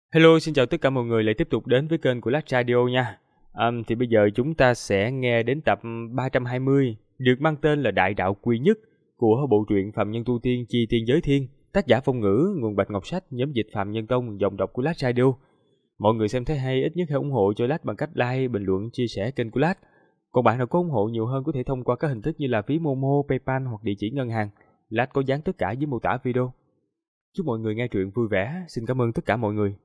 Hello, xin chào tất cả mọi người lại tiếp tục đến với kênh của Last Radio nha. Thì bây giờ chúng ta sẽ nghe đến tập 320 được mang tên là Đại Đạo Quy Nhất của bộ truyện Phạm Nhân Tu Tiên Chi Tiên Giới Thiên, tác giả Phong Ngữ, nguồn Bạch Ngọc Sách, nhóm dịch Phạm Nhân Tông, giọng đọc của Last Radio. Mọi người xem thấy hay ít nhất hãy ủng hộ cho Last bằng cách like, bình luận, chia sẻ kênh của Last. Còn bạn nào có ủng hộ nhiều hơn có thể thông qua các hình thức như là ví Momo, PayPal hoặc địa chỉ ngân hàng. Last có dán tất cả dưới mô tả video. Chúc mọi người nghe truyện vui vẻ. Xin cảm ơn tất cả mọi người.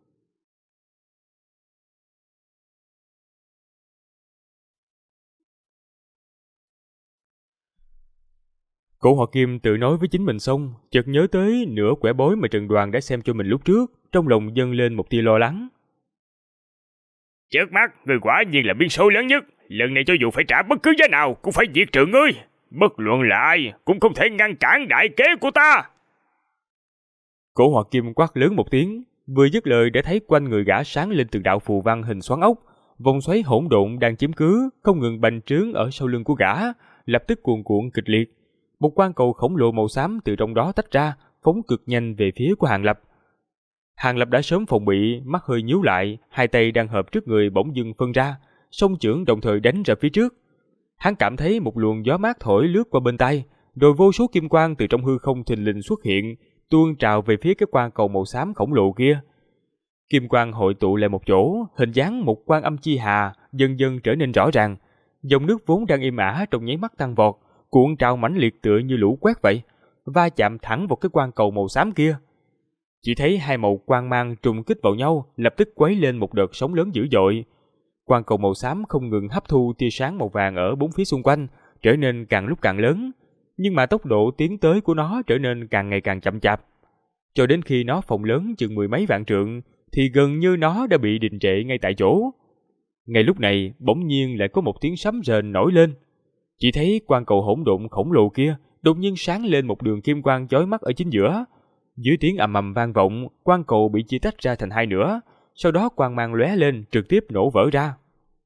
Cổ Hoạt Kim tự nói với chính mình xong, chợt nhớ tới nửa quẻ bối mà Trần Đoàn đã xem cho mình lúc trước, trong lòng dâng lên một tia lo lắng. Trước mắt, người quả nhiên là biên số lớn nhất. Lần này cho dù phải trả bất cứ giá nào, cũng phải diệt trừ ngươi. Bất luận là ai, cũng không thể ngăn cản đại kế của ta. Cổ Hoạt Kim quát lớn một tiếng, vừa dứt lời đã thấy quanh người gã sáng lên từng đạo phù văn hình xoắn ốc, vòng xoáy hỗn độn đang chiếm cứ, không ngừng bành trướng ở sau lưng của gã, lập tức cuồn cuộn kịch liệt. Một quang cầu khổng lồ màu xám từ trong đó tách ra, phóng cực nhanh về phía của Hàng Lập. Hàng Lập đã sớm phòng bị, mắt hơi nhíu lại, hai tay đang hợp trước người bỗng dưng phân ra, song chưởng đồng thời đánh ra phía trước. Hắn cảm thấy một luồng gió mát thổi lướt qua bên tay, rồi vô số kim quang từ trong hư không thình lình xuất hiện, tuôn trào về phía cái quang cầu màu xám khổng lồ kia. Kim quang hội tụ lại một chỗ, hình dáng một Quan Âm Chi Hà dần dần trở nên rõ ràng. Dòng nước vốn đang im ả trong nháy mắt tăng vọt, cuộn trào mãnh liệt tựa như lũ quét vậy, va chạm thẳng vào cái quang cầu màu xám kia. Chỉ thấy hai màu quang mang trùng kích vào nhau, lập tức quấy lên một đợt sóng lớn dữ dội. Quang cầu màu xám không ngừng hấp thu tia sáng màu vàng ở bốn phía xung quanh, trở nên càng lúc càng lớn, nhưng mà tốc độ tiến tới của nó trở nên càng ngày càng chậm chạp. Cho đến khi nó phồng lớn chừng mười mấy vạn trượng, thì gần như nó đã bị đình trệ ngay tại chỗ. Ngay lúc này, bỗng nhiên lại có một tiếng sấm rền nổi lên. Chỉ thấy quang cầu hỗn độn khổng lồ kia đột nhiên sáng lên một đường kim quang chói mắt ở chính giữa. Dưới tiếng ầm ầm vang vọng, quang cầu bị chia tách ra thành hai nửa, sau đó quang mang lóe lên trực tiếp nổ vỡ ra.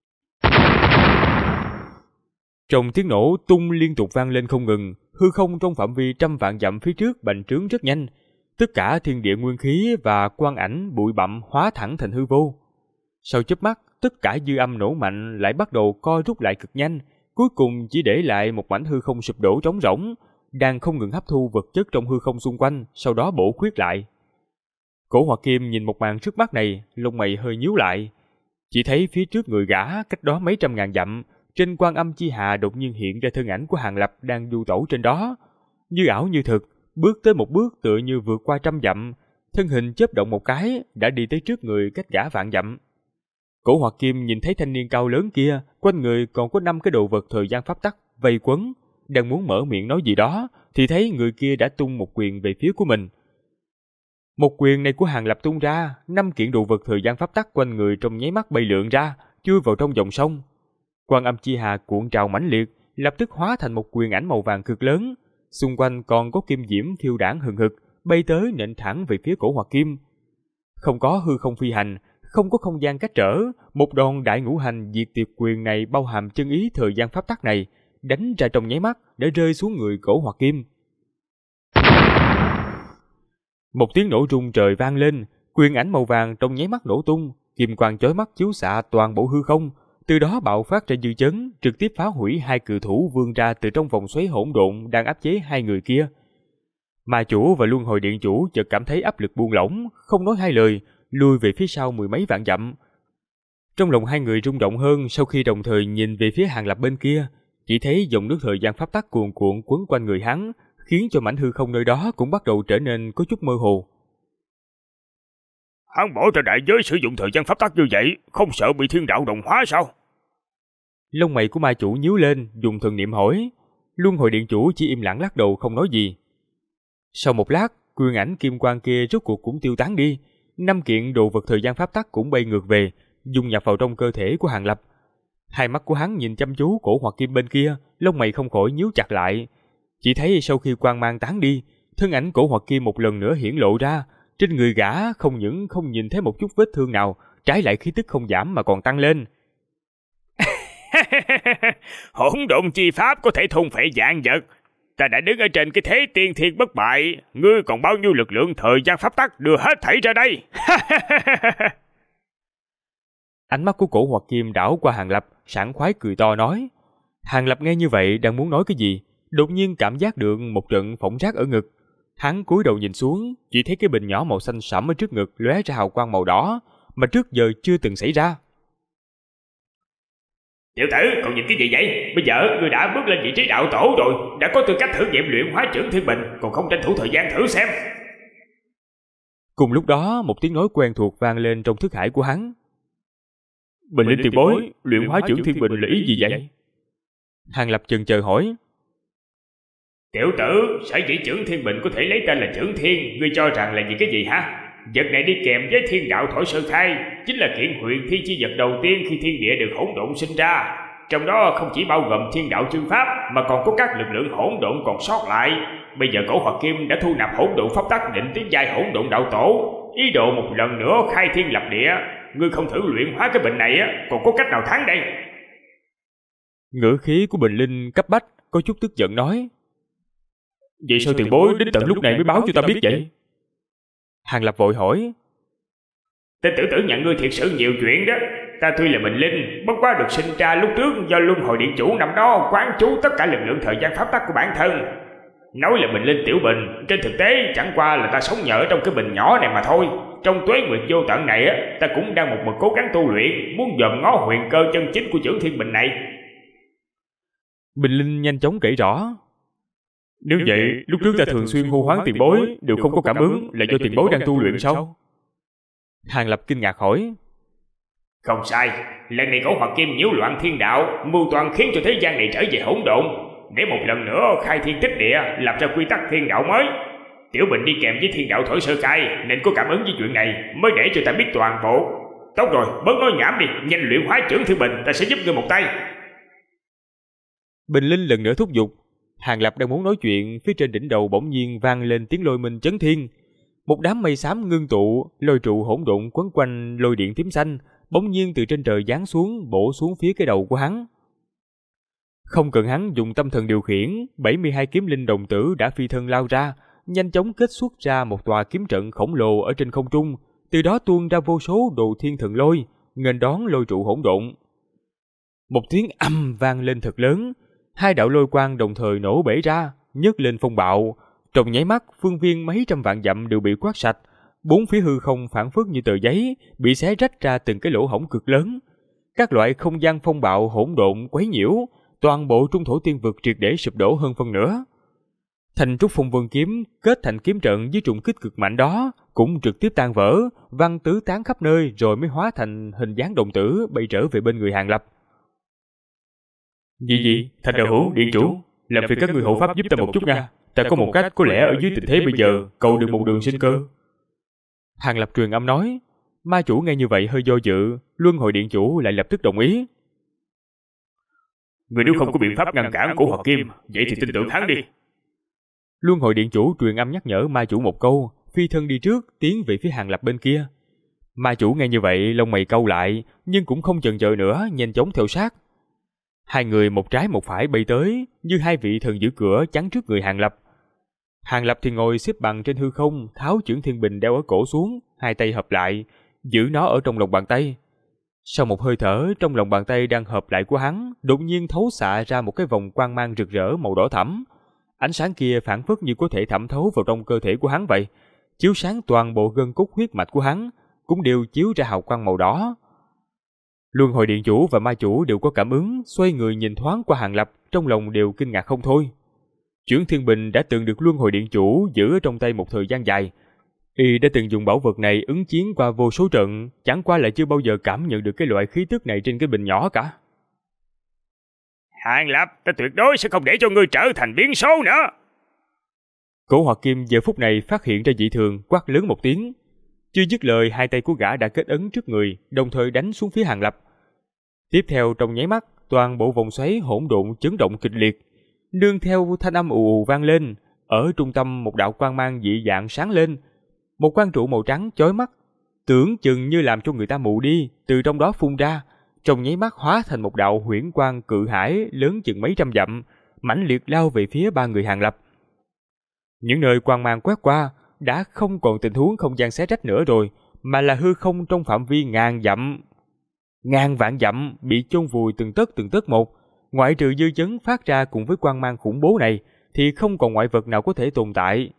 Trong tiếng nổ tung liên tục vang lên không ngừng, hư không trong phạm vi trăm vạn dặm phía trước bành trướng rất nhanh. Tất cả thiên địa nguyên khí và quang ảnh bụi bặm hóa thẳng thành hư vô. Sau chớp mắt, tất cả dư âm nổ mạnh lại bắt đầu co rút lại cực nhanh, cuối cùng chỉ để lại một mảnh hư không sụp đổ trống rỗng, đang không ngừng hấp thu vật chất trong hư không xung quanh, sau đó bổ khuyết lại. Cổ Hoạt Kim nhìn một màn trước mắt này, lông mày hơi nhíu lại. Chỉ thấy phía trước người gã, cách đó mấy trăm ngàn dặm, trên Quan Âm Chi Hà đột nhiên hiện ra thân ảnh của Hàng Lập đang du tẩu trên đó. Như ảo như thực, bước tới một bước tựa như vượt qua trăm dặm, thân hình chớp động một cái, đã đi tới trước người cách gã vạn dặm. Cổ Hoạt Kim nhìn thấy thanh niên cao lớn kia, quanh người còn có 5 cái đồ vật thời gian pháp tắc vây quấn, đang muốn mở miệng nói gì đó, thì thấy người kia đã tung một quyền về phía của mình. Một quyền này của Hàng Lập tung ra, 5 kiện đồ vật thời gian pháp tắc quanh người trong nháy mắt bay lượn ra, chui vào trong dòng sông. Quan Âm Chi Hà cuộn trào mãnh liệt, lập tức hóa thành một quyền ảnh màu vàng cực lớn, xung quanh còn có kim diễm phiêu đãng hừng hực, bay tới nện thẳng về phía Cổ Hoạt Kim. Không có hư không phi hành, không có không gian cách trở, một đòn đại ngũ hành diệt tuyệt quyền này bao hàm chân ý thời gian pháp tắc này, đánh ra trong nháy mắt để rơi xuống người Cổ Hoạt Kim. Một tiếng nổ rung trời vang lên, quyền ảnh màu vàng trong nháy mắt nổ tung, kim quang chói mắt chiếu xạ toàn bộ hư không, từ đó bạo phát ra dư chấn, trực tiếp phá hủy hai cự thủ vươn ra từ trong vòng xoáy hỗn độn đang áp chế hai người kia. Ma chủ và Luân Hồi Điện chủ chợt cảm thấy áp lực buông lỏng, không nói hai lời, lùi về phía sau mười mấy vạn dặm. Trong lòng hai người rung động hơn sau khi đồng thời nhìn về phía Hàng Lập bên kia, chỉ thấy dòng nước thời gian pháp tắc cuồn cuộn quấn quanh người hắn, khiến cho mảnh hư không nơi đó cũng bắt đầu trở nên có chút mơ hồ. Hắn bỏ ra đại giới sử dụng thời gian pháp tắc như vậy, không sợ bị thiên đạo đồng hóa sao? Lông mày của ma chủ nhíu lên, dùng thần niệm hỏi. Luân Hồi Điện chủ chỉ im lặng lắc đầu không nói gì. Sau một lát, quyền ảnh kim quang kia rốt cuộc cũng tiêu tán đi, 5 kiện đồ vật thời gian pháp tắc cũng bay ngược về, dung nhập vào trong cơ thể của Hàng Lập. Hai mắt của hắn nhìn chăm chú Cổ Hoạt Kim bên kia, lông mày không khỏi nhíu chặt lại. Chỉ thấy sau khi quang mang tán đi, thân ảnh Cổ Hoạt Kim một lần nữa hiển lộ ra, trên người gã không những không nhìn thấy một chút vết thương nào, trái lại khí tức không giảm mà còn tăng lên. Hỗn độn chi pháp có thể thôn phệ vạn vật. Ta đã đứng ở trên cái thế tiên thiên bất bại, ngươi còn bao nhiêu lực lượng thời gian pháp tắc đưa hết thảy ra đây. Ánh mắt của Cổ Hoặc Kim đảo qua Hàng Lập, sảng khoái cười to nói. Hàng Lập nghe như vậy đang muốn nói cái gì, đột nhiên cảm giác được một trận phỏng rát ở ngực. Hắn cúi đầu nhìn xuống, chỉ thấy cái bình nhỏ màu xanh sẫm ở trước ngực lóe ra hào quang màu đỏ, mà trước giờ chưa từng xảy ra. Tiểu tử, còn nhìn cái gì vậy? Bây giờ ngươi đã bước lên vị trí đạo tổ rồi, đã có tư cách thử nghiệm luyện hóa chưởng thiên bình, còn không tranh thủ thời gian thử xem. Cùng lúc đó, một tiếng nói quen thuộc vang lên trong thức hải của hắn. Bình Linh tiền bối, luyện hóa chưởng thiên bình là ý gì vậy? Hàng Lập chần chờ hỏi. Tiểu tử, sở dĩ chưởng thiên bình có thể lấy tên là chưởng thiên, ngươi cho rằng là vì cái gì hả? Vật này đi kèm với thiên đạo thổi sơ khai, chính là kiện huyền thiên chi vật đầu tiên khi thiên địa được hỗn độn sinh ra. Trong đó không chỉ bao gồm thiên đạo chương pháp, mà còn có các lực lượng hỗn độn còn sót lại. Bây giờ Cổ Hoặc Kim đã thu nạp hỗn độn pháp tắc định tiến giai hỗn độn đạo tổ, ý đồ một lần nữa khai thiên lập địa. Ngươi không thử luyện hóa cái bình này còn có cách nào thắng đây? Ngữ khí của Bình Linh cấp bách, có chút tức giận nói. Vậy sao tiền bối đến tận lúc này mới báo cho ta biết vậy? Hàng Lập vội hỏi. Tên tử tử nhận ngươi thiệt sự nhiều chuyện đó. Ta tuy là Bình Linh, bất quá được sinh ra lúc trước do Luân Hồi Điện Chủ năm đó quán chú tất cả lực lượng thời gian pháp tắc của bản thân. Nói là Bình Linh tiểu bình, trên thực tế chẳng qua là ta sống nhờ trong cái bình nhỏ này mà thôi. Trong tuế nguyệt vô tận này ta cũng đang một mực cố gắng tu luyện, muốn dòm ngó huyền cơ chân chính của chưởng thiên bình này. Bình Linh nhanh chóng kể rõ. Nếu vậy, lúc trước ta thường xuyên hô hoán tiền bối đều không có cảm ứng, là do tiền bối đang tu luyện sao? Hàng Lập kinh ngạc hỏi. Không sai, lần này Cổ Hoặc Kim nhiễu loạn thiên đạo, mưu toàn khiến cho thế gian này trở về hỗn độn, để một lần nữa khai thiên tích địa, lập ra quy tắc thiên đạo mới. Tiểu Bình đi kèm với thiên đạo thổi sơ khai, nên có cảm ứng với chuyện này, mới để cho ta biết toàn bộ. Tốt rồi, bớt nói nhảm đi, nhanh luyện hóa chưởng thiên bình, ta sẽ giúp ngươi một tay. Bình Linh lần nữa thúc giục. Hàng Lập đang muốn nói chuyện, phía trên đỉnh đầu bỗng nhiên vang lên tiếng lôi minh chấn thiên. Một đám mây xám ngưng tụ, lôi trụ hỗn độn quấn quanh lôi điện tím xanh, bỗng nhiên từ trên trời giáng xuống, bổ xuống phía cái đầu của hắn. Không cần hắn dùng tâm thần điều khiển, 72 kiếm linh đồng tử đã phi thân lao ra, nhanh chóng kết xuất ra một tòa kiếm trận khổng lồ ở trên không trung, từ đó tuôn ra vô số đồ thiên thần lôi, nghênh đón lôi trụ hỗn độn. Một tiếng âm vang lên thật lớn, hai đạo lôi quang đồng thời nổ bể ra, nhấc lên phong bạo. Trong nháy mắt, phương viên mấy trăm vạn dặm đều bị quát sạch, bốn phía hư không phảng phất như tờ giấy, bị xé rách ra từng cái lỗ hổng cực lớn. Các loại không gian phong bạo hỗn độn quấy nhiễu, toàn bộ trung thổ tiên vực triệt để sụp đổ hơn phân nửa. Thành trúc phong vân kiếm kết thành kiếm trận với trùng kích cực mạnh đó cũng trực tiếp tan vỡ, văng tứ tán khắp nơi, rồi mới hóa thành hình dáng đồng tử bay trở về bên người Hàng Lập. Gì? Thành đạo hữu, điện chủ, làm phiền các người hộ pháp giúp ta một chút nha. Ta có một cách có lẽ ở dưới tình thế bây giờ cầu được một đường sinh cơ. Hàng Lập truyền âm nói. Ma chủ nghe như vậy hơi do dự, Luân Hồi Điện chủ lại lập tức đồng ý. Người nếu không có biện pháp ngăn cản Cổ Hoặc Kim, vậy thì tin tưởng hắn đi. Luân Hồi Điện chủ truyền âm nhắc nhở ma chủ một câu, phi thân đi trước, tiến về phía Hàng Lập bên kia. Ma chủ nghe như vậy, lông mày cau lại, nhưng cũng không chần chờ nữa, nhanh chóng theo sát. Hai người một trái một phải bay tới, như hai vị thần giữ cửa chắn trước người Hàng Lập. Hàng Lập thì ngồi xếp bằng trên hư không, tháo chưởng thiên bình đeo ở cổ xuống, hai tay hợp lại, giữ nó ở trong lòng bàn tay. Sau một hơi thở, trong lòng bàn tay đang hợp lại của hắn, đột nhiên thấu xạ ra một cái vòng quang mang rực rỡ màu đỏ thẫm. Ánh sáng kia phảng phất như có thể thẩm thấu vào trong cơ thể của hắn vậy, chiếu sáng toàn bộ gân cốt huyết mạch của hắn, cũng đều chiếu ra hào quang màu đỏ. Luân Hồi Điện chủ và ma chủ đều có cảm ứng, xoay người nhìn thoáng qua Hàng Lập, trong lòng đều kinh ngạc không thôi. Chưởng thiên bình đã từng được Luân Hồi Điện chủ giữ ở trong tay một thời gian dài. Y đã từng dùng bảo vật này ứng chiến qua vô số trận, chẳng qua lại chưa bao giờ cảm nhận được cái loại khí tức này trên cái bình nhỏ cả. Hàng Lập, ta tuyệt đối sẽ không để cho ngươi trở thành biến số nữa. Cổ Hoặc Kim giờ phút này phát hiện ra dị thường, quát lớn một tiếng. Chưa dứt lời, hai tay của gã đã kết ấn trước người, đồng thời đánh xuống phía Hàng Lập. Tiếp theo trong nháy mắt, toàn bộ vòng xoáy hỗn độn chấn động kịch liệt, nương theo thanh âm ù ù vang lên. Ở trung tâm một đạo quang mang dị dạng sáng lên, một quang trụ màu trắng chói mắt, tưởng chừng như làm cho người ta mù đi, từ trong đó phun ra, trong nháy mắt hóa thành một đạo huyễn quang cự hải lớn chừng mấy trăm dặm, mãnh liệt lao về phía ba người Hàng Lập. Những nơi quang mang quét qua đã không còn tình huống không gian xé rách nữa rồi, mà là hư không trong phạm vi ngàn vạn dặm bị chôn vùi từng tấc một. Ngoại trừ dư chấn phát ra cùng với quang mang khủng bố này thì không còn ngoại vật nào có thể tồn tại.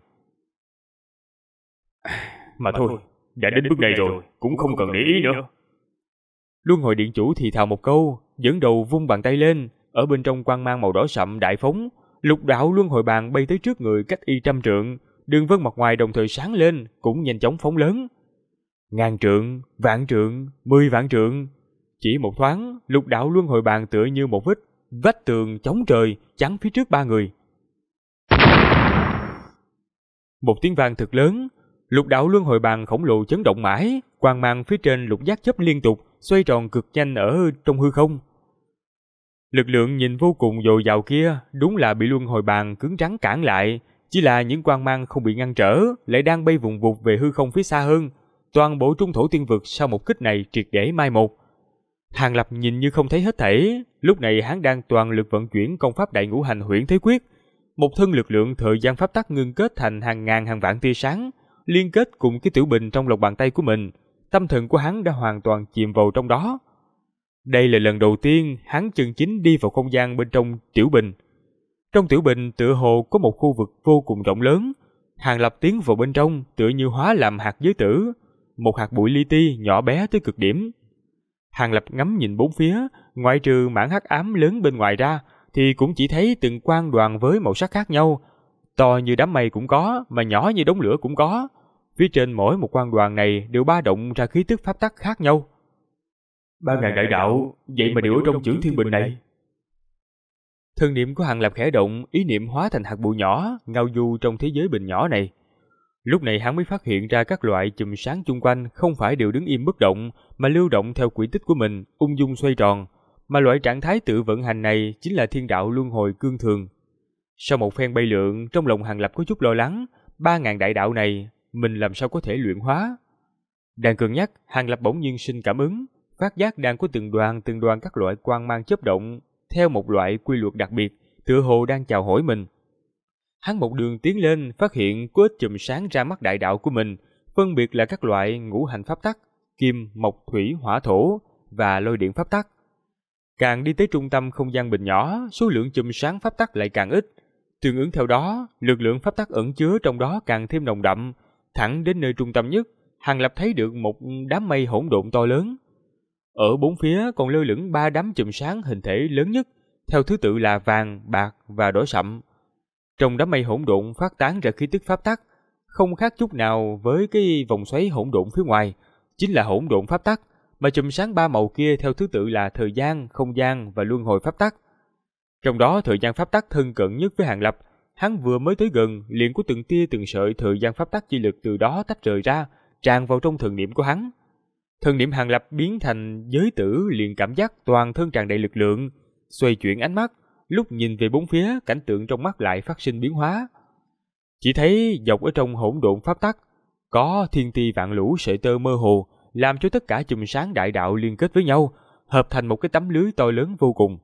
Mà thôi, đã đến bước này rồi, cũng không cần để ý nữa. Luân hồi điện chủ thì thào một câu, dẫn đầu vung bàn tay lên, ở bên trong quang mang màu đỏ sậm đại phóng, lục đạo luân hồi bàn bay tới trước người cách y 100 trượng, đường vân mặt ngoài đồng thời sáng lên, cũng nhanh chóng phóng lớn. 1000 trượng, vạn trượng, 10 vạn trượng, chỉ một thoáng, lục đạo luân hồi bàn tựa như một vách tường chống trời chắn phía trước ba người. Một tiếng vang thật lớn, lục đạo luân hồi bàn khổng lồ chấn động mãi, quang mang phía trên lục giác chấp liên tục, xoay tròn cực nhanh ở trong hư không. Lực lượng nhìn vô cùng dồi dào kia, đúng là bị luân hồi bàn cứng rắn cản lại, chỉ là những quang mang không bị ngăn trở, lại đang bay vùng vụt về hư không phía xa hơn. Toàn bộ trung thổ tiên vực sau một kích này triệt để mai một. Hàng Lập nhìn như không thấy hết thảy, lúc này hắn đang toàn lực vận chuyển công pháp đại ngũ hành huyễn thế quyết, một thân lực lượng thời gian pháp tắc ngưng kết thành hàng ngàn hàng vạn tia sáng, liên kết cùng cái tiểu bình trong lòng bàn tay của mình, tâm thần của hắn đã hoàn toàn chìm vào trong đó. Đây là lần đầu tiên hắn chân chính đi vào không gian bên trong tiểu bình. Trong tiểu bình tựa hồ có một khu vực vô cùng rộng lớn, Hàng Lập tiến vào bên trong tựa như hóa làm hạt giới tử, một hạt bụi li ti nhỏ bé tới cực điểm. Hàng Lập ngắm nhìn bốn phía, ngoại trừ mảng hắc ám lớn bên ngoài ra, thì cũng chỉ thấy từng quang đoàn với màu sắc khác nhau, to như đám mây cũng có, mà nhỏ như đống lửa cũng có. Phía trên mỗi một quang đoàn này đều ba động ra khí tức pháp tắc khác nhau. 3000 đại đạo, vậy mà đều ở trong chưởng thiên bình này. Thân niệm của Hàng Lập khẽ động, ý niệm hóa thành hạt bụi nhỏ, ngao du trong thế giới bình nhỏ này. Lúc này hắn mới phát hiện ra các loại chùm sáng chung quanh không phải đều đứng im bất động, mà lưu động theo quỹ tích của mình, ung dung xoay tròn. Mà loại trạng thái tự vận hành này chính là thiên đạo luân hồi cương thường. Sau một phen bay lượn, trong lòng Hàng Lập có chút lo lắng, 3000 đại đạo này, mình làm sao có thể luyện hóa? Đang cân nhắc, Hàng Lập bỗng nhiên sinh cảm ứng, phát giác đang có từng đoàn các loại quang mang chớp động, theo một loại quy luật đặc biệt, tựa hồ đang chào hỏi mình. Hắn một đường tiến lên, phát hiện có ít chùm sáng ra mắt đại đạo của mình, phân biệt là các loại ngũ hành pháp tắc, kim, mộc, thủy, hỏa, thổ và lôi điện pháp tắc. Càng đi tới trung tâm không gian bình nhỏ, số lượng chùm sáng pháp tắc lại càng ít. Tương ứng theo đó, lực lượng pháp tắc ẩn chứa trong đó càng thêm nồng đậm. Thẳng đến nơi trung tâm nhất, Hàng Lập thấy được một đám mây hỗn độn to lớn. Ở bốn phía còn lơ lửng 3 đám chùm sáng hình thể lớn nhất, theo thứ tự là vàng, bạc và đỏ sậm. Trong đám mây hỗn độn phát tán ra khí tức pháp tắc, không khác chút nào với cái vòng xoáy hỗn độn phía ngoài, chính là hỗn độn pháp tắc, mà chùm sáng 3 màu kia theo thứ tự là thời gian, không gian và luân hồi pháp tắc. Trong đó thời gian pháp tắc thân cận nhất với Hàng Lập, hắn vừa mới tới gần liền có từng tia từng sợi thời gian pháp tắc chi lực từ đó tách rời ra, tràn vào trong thần niệm của hắn. Thần niệm Hàng Lập biến thành giới tử liền cảm giác toàn thân tràn đầy lực lượng, xoay chuyển ánh mắt, lúc nhìn về bốn phía, cảnh tượng trong mắt lại phát sinh biến hóa. Chỉ thấy dọc ở trong hỗn độn pháp tắc có thiên ti vạn lũ sợi tơ mơ hồ, làm cho tất cả chùm sáng đại đạo liên kết với nhau, hợp thành một cái tấm lưới to lớn vô cùng.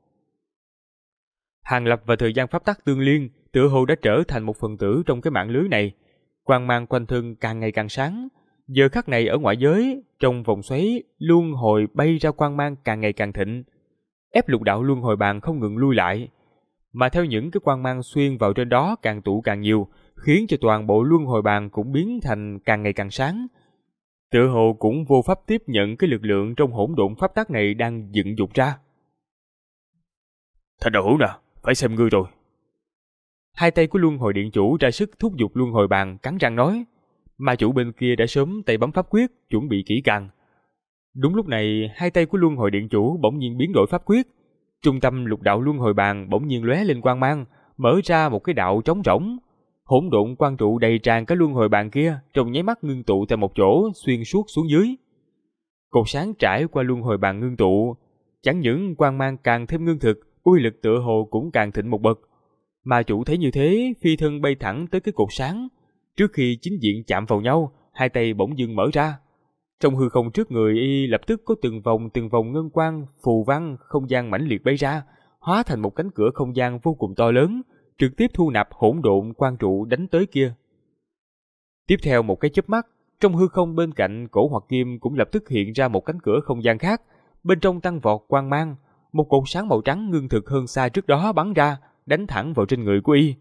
Hàng Lập và thời gian pháp tắc tương liên, tựa hồ đã trở thành một phần tử trong cái mạng lưới này. Quang mang quanh thân càng ngày càng sáng. Giờ khắc này ở ngoại giới, trong vòng xoáy luân hồi bay ra quang mang càng ngày càng thịnh, ép lục đạo luân hồi bàn không ngừng lui lại. Mà theo những cái quang mang xuyên vào trên đó càng tụ càng nhiều, khiến cho toàn bộ luân hồi bàn cũng biến thành càng ngày càng sáng. Tựa hồ cũng vô pháp tiếp nhận cái lực lượng trong hỗn độn pháp tắc này đang dựng dục ra. Thành đạo hữu nè, phải xem ngươi rồi. Hai tay của luân hồi điện chủ ra sức thúc giục luân hồi bàn, cắn răng nói. Ma chủ bên kia đã sớm tay bấm pháp quyết, chuẩn bị kỹ càng. Đúng lúc này, hai tay của luân hồi điện chủ bỗng nhiên biến đổi pháp quyết. Trung tâm lục đạo luân hồi bàn bỗng nhiên lóe lên quang mang, mở ra một cái đạo trống rỗng. Hỗn độn quang trụ đầy tràn cái luân hồi bàn kia, trong nháy mắt ngưng tụ tại một chỗ, xuyên suốt xuống dưới. Cột sáng trải qua luân hồi bàn ngưng tụ, chẳng những quang mang càng thêm ngưng thực, uy lực tựa hồ cũng càng thịnh một bậc. Ma chủ thấy như thế, phi thân bay thẳng tới cái cột sáng. Trước khi chính diện chạm vào nhau, hai tay bỗng dưng mở ra. Trong hư không trước người y lập tức có từng vòng ngân quang phù văn không gian mãnh liệt bay ra, hóa thành một cánh cửa không gian vô cùng to lớn, trực tiếp thu nạp hỗn độn quang trụ đánh tới kia. Tiếp theo một cái chớp mắt, trong hư không bên cạnh cổ hoặc kim cũng lập tức hiện ra một cánh cửa không gian khác, bên trong tăng vọt quang mang, một cột sáng màu trắng ngưng thực hơn xa trước đó bắn ra, đánh thẳng vào trên người của y.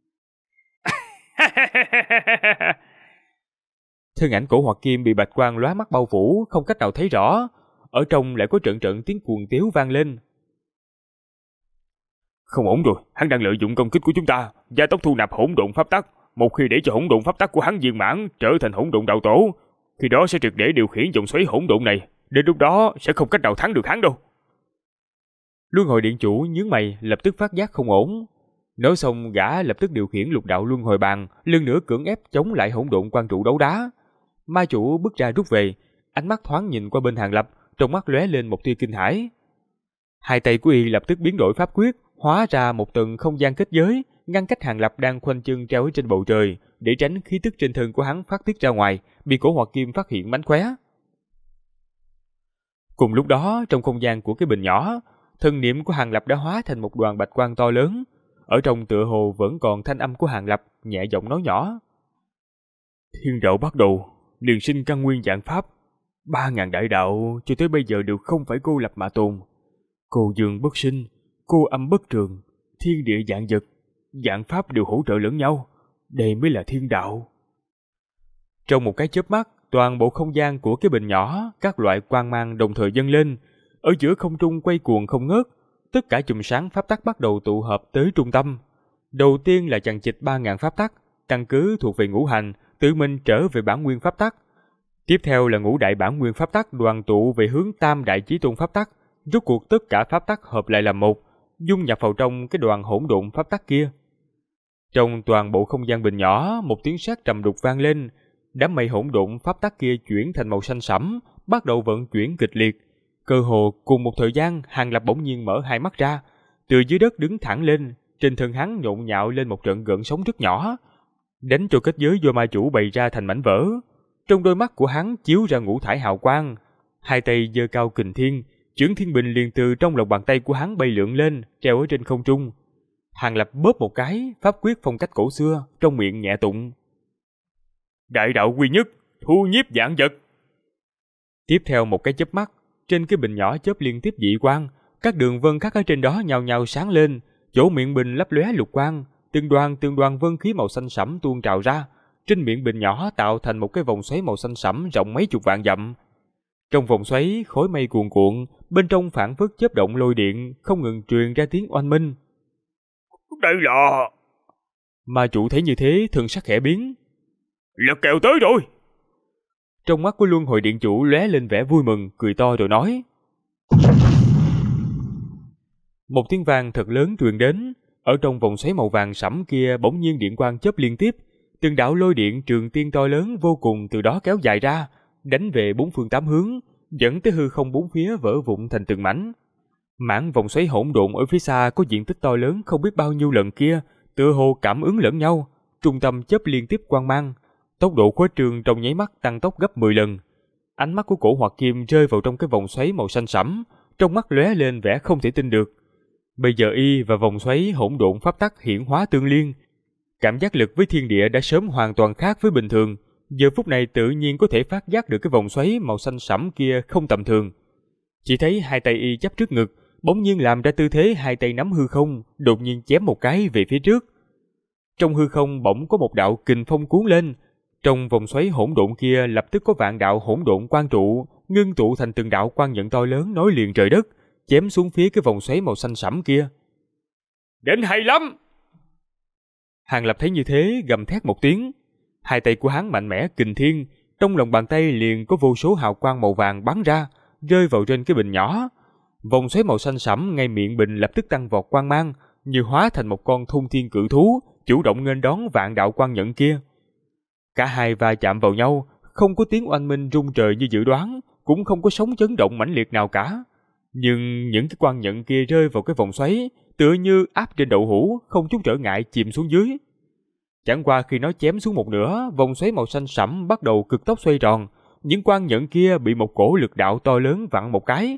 Thân ảnh cổ hoặc kim bị bạch quang lóa mắt bao phủ, không cách nào thấy rõ, ở trong lại có trận trận tiếng cuồng tiếu vang lên. Không ổn rồi, hắn đang lợi dụng công kích của chúng ta, gia tốc thu nạp hỗn độn pháp tắc. Một khi để cho hỗn độn pháp tắc của hắn viên mãn, trở thành hỗn độn đạo tổ, khi đó sẽ triệt để điều khiển dòng xoáy hỗn độn này, đến lúc đó sẽ không cách nào thắng được hắn đâu. Luân hồi điện chủ nhướng mày, lập tức phát giác không ổn. Nói xong, gã lập tức điều khiển lục đạo luân hồi bàn, lần nữa cưỡng ép chống lại hỗn độn quang trụ đấu đá. Ma chủ bước ra rút về, ánh mắt thoáng nhìn qua bên Hàng Lập, trong mắt lóe lên một tia kinh hãi. Hai tay của y lập tức biến đổi pháp quyết, hóa ra một tầng không gian kết giới, ngăn cách Hàng Lập đang khoanh chân treo ở trên bầu trời, để tránh khí tức trên thân của hắn phát tiết ra ngoài, bị cổ hoặc kim phát hiện mánh khóe. Cùng lúc đó, trong không gian của cái bình nhỏ, thần niệm của Hàng Lập đã hóa thành một đoàn bạch quang to lớn. Ở trong tựa hồ vẫn còn thanh âm của Hàng Lập, nhẹ giọng nói nhỏ. Thiên đạo bắt đầu, liền sinh căn nguyên vạn pháp. 3.000 đại đạo cho tới bây giờ đều không phải cô lập mà tồn. Cô dương bất sinh, cô âm bất trường, thiên địa vạn vật, vạn pháp đều hỗ trợ lẫn nhau. Đây mới là thiên đạo. Trong một cái chớp mắt, toàn bộ không gian của cái bình nhỏ, các loại quang mang đồng thời dâng lên. Ở giữa không trung quay cuồng không ngớt, tất cả chùm sáng pháp tắc bắt đầu tụ hợp tới trung tâm. Đầu tiên là chằng chịt 3.000 pháp tắc, căn cứ thuộc về ngũ hành, tự mình trở về bản nguyên pháp tắc. Tiếp theo là ngũ đại bản nguyên pháp tắc đoàn tụ về hướng tam đại chí tôn pháp tắc, rốt cuộc tất cả pháp tắc hợp lại làm một, dung nhập vào trong cái đoàn hỗn độn pháp tắc kia. Trong toàn bộ không gian bình nhỏ, một tiếng sét trầm đục vang lên, đám mây hỗn độn pháp tắc kia chuyển thành màu xanh sẫm, bắt đầu vận chuyển kịch liệt. Cơ hồ cùng một thời gian, Hàng Lập bỗng nhiên mở hai mắt ra, từ dưới đất đứng thẳng lên, trên thân hắn nhộn nhạo lên một trận gợn sóng rất nhỏ, đánh cho kết giới do ma chủ bày ra thành mảnh vỡ. Trong đôi mắt của hắn chiếu ra ngũ thải hào quang, hai tay giơ cao kình thiên, chưởng thiên bình liền từ trong lòng bàn tay của hắn bay lượn lên, treo ở trên không trung. Hàng Lập bóp một cái, pháp quyết phong cách cổ xưa, trong miệng nhẹ tụng: Đại đạo quy nhất, thu nhiếp vạn vật. Tiếp theo một cái chớp mắt, trên cái bình nhỏ chớp liên tiếp dị quang, các đường vân khắc ở trên đó nhao nhao sáng lên, chỗ miệng bình lấp lóe lục quang, từng đoàn vân khí màu xanh sẫm tuôn trào ra, trên miệng bình nhỏ tạo thành một cái vòng xoáy màu xanh sẫm rộng mấy chục vạn dặm. Trong vòng xoáy, khói mây cuồn cuộn, bên trong phảng phất chớp động lôi điện, không ngừng truyền ra tiếng oanh minh. Đây là... Ma chủ thấy như thế, thần sắc khẽ biến. Là kèo tới rồi. Trong mắt của Luân Hồi Điện chủ lóe lên vẻ vui mừng, cười to rồi nói. Một tiếng vang thật lớn truyền đến, ở trong vòng xoáy màu vàng sẫm kia bỗng nhiên điện quang chớp liên tiếp, từng đạo lôi điện trường tiên to lớn vô cùng từ đó kéo dài ra, đánh về bốn phương tám hướng, dẫn tới hư không bốn phía vỡ vụn thành từng mảnh. Mảng vòng xoáy hỗn độn ở phía xa có diện tích to lớn không biết bao nhiêu lần kia, tựa hồ cảm ứng lẫn nhau, trung tâm chớp liên tiếp quang mang, tốc độ khuếch trương trong nháy mắt tăng tốc gấp 10 lần. Ánh mắt của cổ hoặc kim rơi vào trong cái vòng xoáy màu xanh sẫm, trong mắt lóe lên vẻ không thể tin được. Bây giờ y và vòng xoáy hỗn độn pháp tắc hiển hóa tương liên, cảm giác lực với thiên địa đã sớm hoàn toàn khác với bình thường, giờ phút này tự nhiên có thể phát giác được cái vòng xoáy màu xanh sẫm kia không tầm thường. Chỉ thấy hai tay y chắp trước ngực, bỗng nhiên làm ra tư thế hai tay nắm hư không, đột nhiên chém một cái về phía trước. Trong hư không bỗng có một đạo kình phong cuốn lên, trong vòng xoáy hỗn độn kia lập tức có vạn đạo hỗn độn quang trụ, ngưng tụ thành từng đạo quang nhận to lớn nối liền trời đất, chém xuống phía cái vòng xoáy màu xanh sẫm kia. Đến hay lắm! Hàng Lập thấy như thế, gầm thét một tiếng. Hai tay của hắn mạnh mẽ kình thiên, trong lòng bàn tay liền có vô số hào quang màu vàng bắn ra, rơi vào trên cái bình nhỏ. Vòng xoáy màu xanh sẫm ngay miệng bình lập tức tăng vọt quang mang, như hóa thành một con thôn thiên cự thú, chủ động nghênh đón vạn đạo quang nhận kia. Cả hai va chạm vào nhau, không có tiếng oanh minh rung trời như dự đoán, cũng không có sóng chấn động mãnh liệt nào cả. Nhưng những cái quang nhận kia rơi vào cái vòng xoáy, tựa như áp trên đậu hũ, không chút trở ngại chìm xuống dưới. Chẳng qua khi nó chém xuống một nửa, vòng xoáy màu xanh sẫm bắt đầu cực tốc xoay tròn, những quang nhận kia bị một cổ lực đạo to lớn vặn một cái,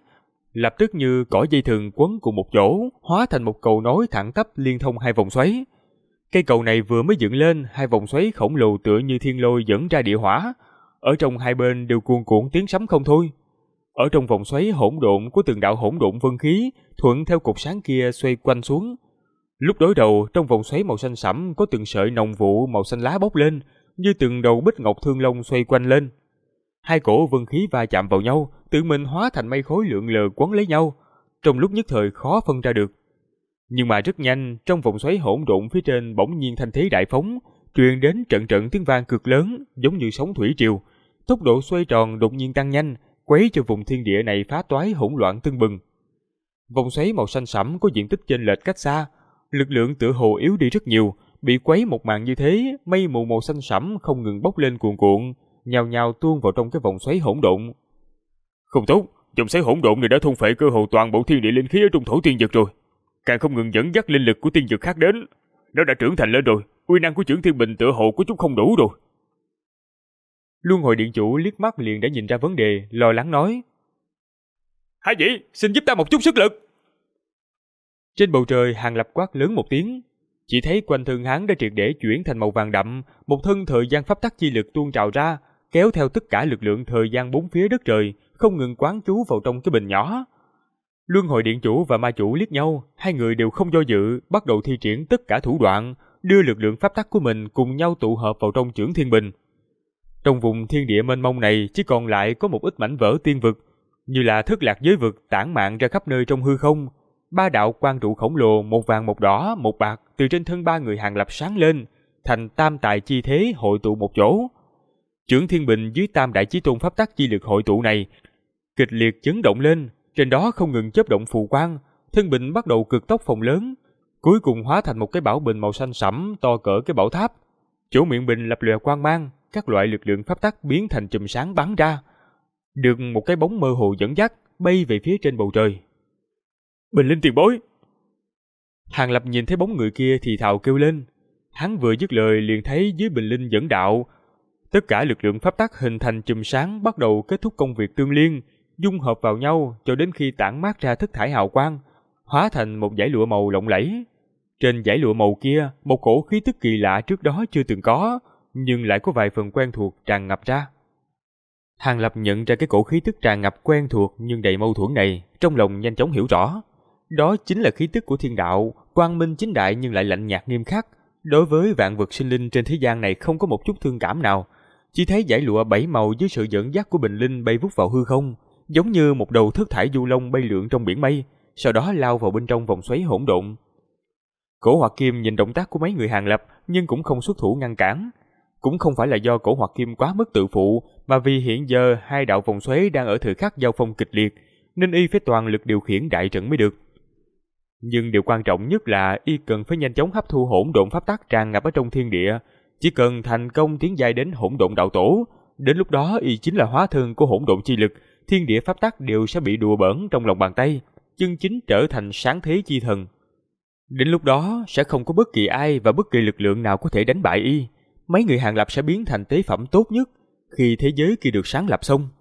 lập tức như cỏ dây thừng quấn cùng một chỗ, hóa thành một cầu nối thẳng tắp liên thông hai vòng xoáy. Cây cầu này vừa mới dựng lên, hai vòng xoáy khổng lồ tựa như thiên lôi dẫn ra địa hỏa, ở trong hai bên đều cuồn cuộn tiếng sấm không thôi. Ở trong vòng xoáy hỗn độn của từng đạo hỗn độn vân khí thuận theo cột sáng kia xoay quanh xuống. Lúc đối đầu, trong vòng xoáy màu xanh sẫm có từng sợi nồng vụ màu xanh lá bốc lên, như từng đầu bích ngọc thương long xoay quanh lên. Hai cổ vân khí va chạm vào nhau, tự mình hóa thành mây khói lượn lờ quấn lấy nhau, trong lúc nhất thời khó phân ra được. Nhưng mà rất nhanh, trong vòng xoáy hỗn độn phía trên bỗng nhiên thanh thế đại phóng, truyền đến trận trận tiếng vang cực lớn, giống như sóng thủy triều. Tốc độ xoay tròn đột nhiên tăng nhanh, quấy cho vùng thiên địa này phá toái hỗn loạn tưng bừng. Vòng xoáy màu xanh sẫm có diện tích chênh lệch cách xa, lực lượng tựa hồ yếu đi rất nhiều, bị quấy một màn như thế, mây mù màu xanh sẫm không ngừng bốc lên cuồn cuộn, nhào nhào tuôn vào trong cái vòng xoáy hỗn độn. Không tốt, vòng xoáy hỗn độn này đã thôn phệ cơ hồ toàn bộ thiên địa linh khí ở trung thổ tiên vực rồi, càng không ngừng dẫn dắt linh lực của tiên vực khác đến. Nó đã trưởng thành lên rồi, uy năng của Chưởng Thiên Bình tựa hồ có chút không đủ rồi. Luân Hồi Điện Chủ liếc mắt liền đã nhìn ra vấn đề, lo lắng nói: Hai vị, xin giúp ta một chút sức lực. Trên bầu trời, Hàng Lập quát lớn một tiếng, chỉ thấy quanh thân hắn đã triệt để chuyển thành màu vàng đậm, một thân thời gian pháp tắc chi lực tuôn trào ra, kéo theo tất cả lực lượng thời gian bốn phía đất trời, không ngừng quán trú vào trong cái bình nhỏ. Luân Hồi Điện Chủ và Ma Chủ liếc nhau, hai người đều không do dự, bắt đầu thi triển tất cả thủ đoạn, đưa lực lượng pháp tắc của mình cùng nhau tụ hợp vào trong Chưởng Thiên Bình. Trong vùng thiên địa mênh mông này chỉ còn lại có một ít mảnh vỡ tiên vực, như là thất lạc giới vực tản mạn ra khắp nơi trong hư không. Ba đạo quang trụ khổng lồ, một vàng một đỏ một bạc, từ trên thân ba người Hàng Lập sáng lên, thành tam tài chi thế hội tụ một chỗ. Chưởng Thiên Bình dưới tam đại chí tôn pháp tắc chi lực hội tụ này kịch liệt chấn động lên, trên đó không ngừng chớp động phù quang, thân bình bắt đầu cực tốc phồng lớn, cuối cùng hóa thành một cái bảo bình màu xanh sẫm to cỡ cái bảo tháp. Chỗ miệng bình lập lòe quang mang, các loại lực lượng pháp tắc biến thành chùm sáng bắn ra, được một cái bóng mơ hồ dẫn dắt bay về phía trên bầu trời. Bình Linh tiền bối! Hàng Lập nhìn thấy bóng người kia thì thào kêu lên. Hắn vừa dứt lời liền thấy dưới Bình Linh dẫn đạo, tất cả lực lượng pháp tắc hình thành chùm sáng bắt đầu kết thúc công việc tương liên, dung hợp vào nhau cho đến khi tản mát ra thất thải hào quang, hóa thành một dải lụa màu lộng lẫy. Trên dải lụa màu kia, một cổ khí tức kỳ lạ trước đó chưa từng có, nhưng lại có vài phần quen thuộc tràn ngập ra. Hàng Lập nhận ra cái cổ khí tức tràn ngập quen thuộc nhưng đầy mâu thuẫn này, trong lòng nhanh chóng hiểu rõ. Đó chính là khí tức của thiên đạo, quang minh chính đại nhưng lại lạnh nhạt nghiêm khắc. Đối với vạn vật sinh linh trên thế gian này không có một chút thương cảm nào. Chỉ thấy dải lụa bảy màu dưới sự dẫn dắt của Bình Linh bay vút vào hư không, giống như một đầu thất thải du long bay lượn trong biển mây, sau đó lao vào bên trong vòng xoáy hỗn độn. Cổ Hoạt Kim nhìn động tác của mấy người Hàng Lập nhưng cũng không xuất thủ ngăn cản. Cũng không phải là do Cổ Hoạt Kim quá mức tự phụ, mà vì hiện giờ hai đạo vòng xoáy đang ở thời khắc giao phong kịch liệt, nên y phải toàn lực điều khiển đại trận mới được. Nhưng điều quan trọng nhất là y cần phải nhanh chóng hấp thu hỗn độn pháp tắc tràn ngập ở trong thiên địa. Chỉ cần thành công tiến giai đến hỗn độn đạo tổ, đến lúc đó y chính là hóa thân của hỗn độn chi lực, thiên địa pháp tắc đều sẽ bị đùa bỡn trong lòng bàn tay, chân chính trở thành sáng thế chi thần. Đến lúc đó sẽ không có bất kỳ ai và bất kỳ lực lượng nào có thể đánh bại y. Mấy người Hàng Lập sẽ biến thành tế phẩm tốt nhất khi thế giới kia được sáng lập xong.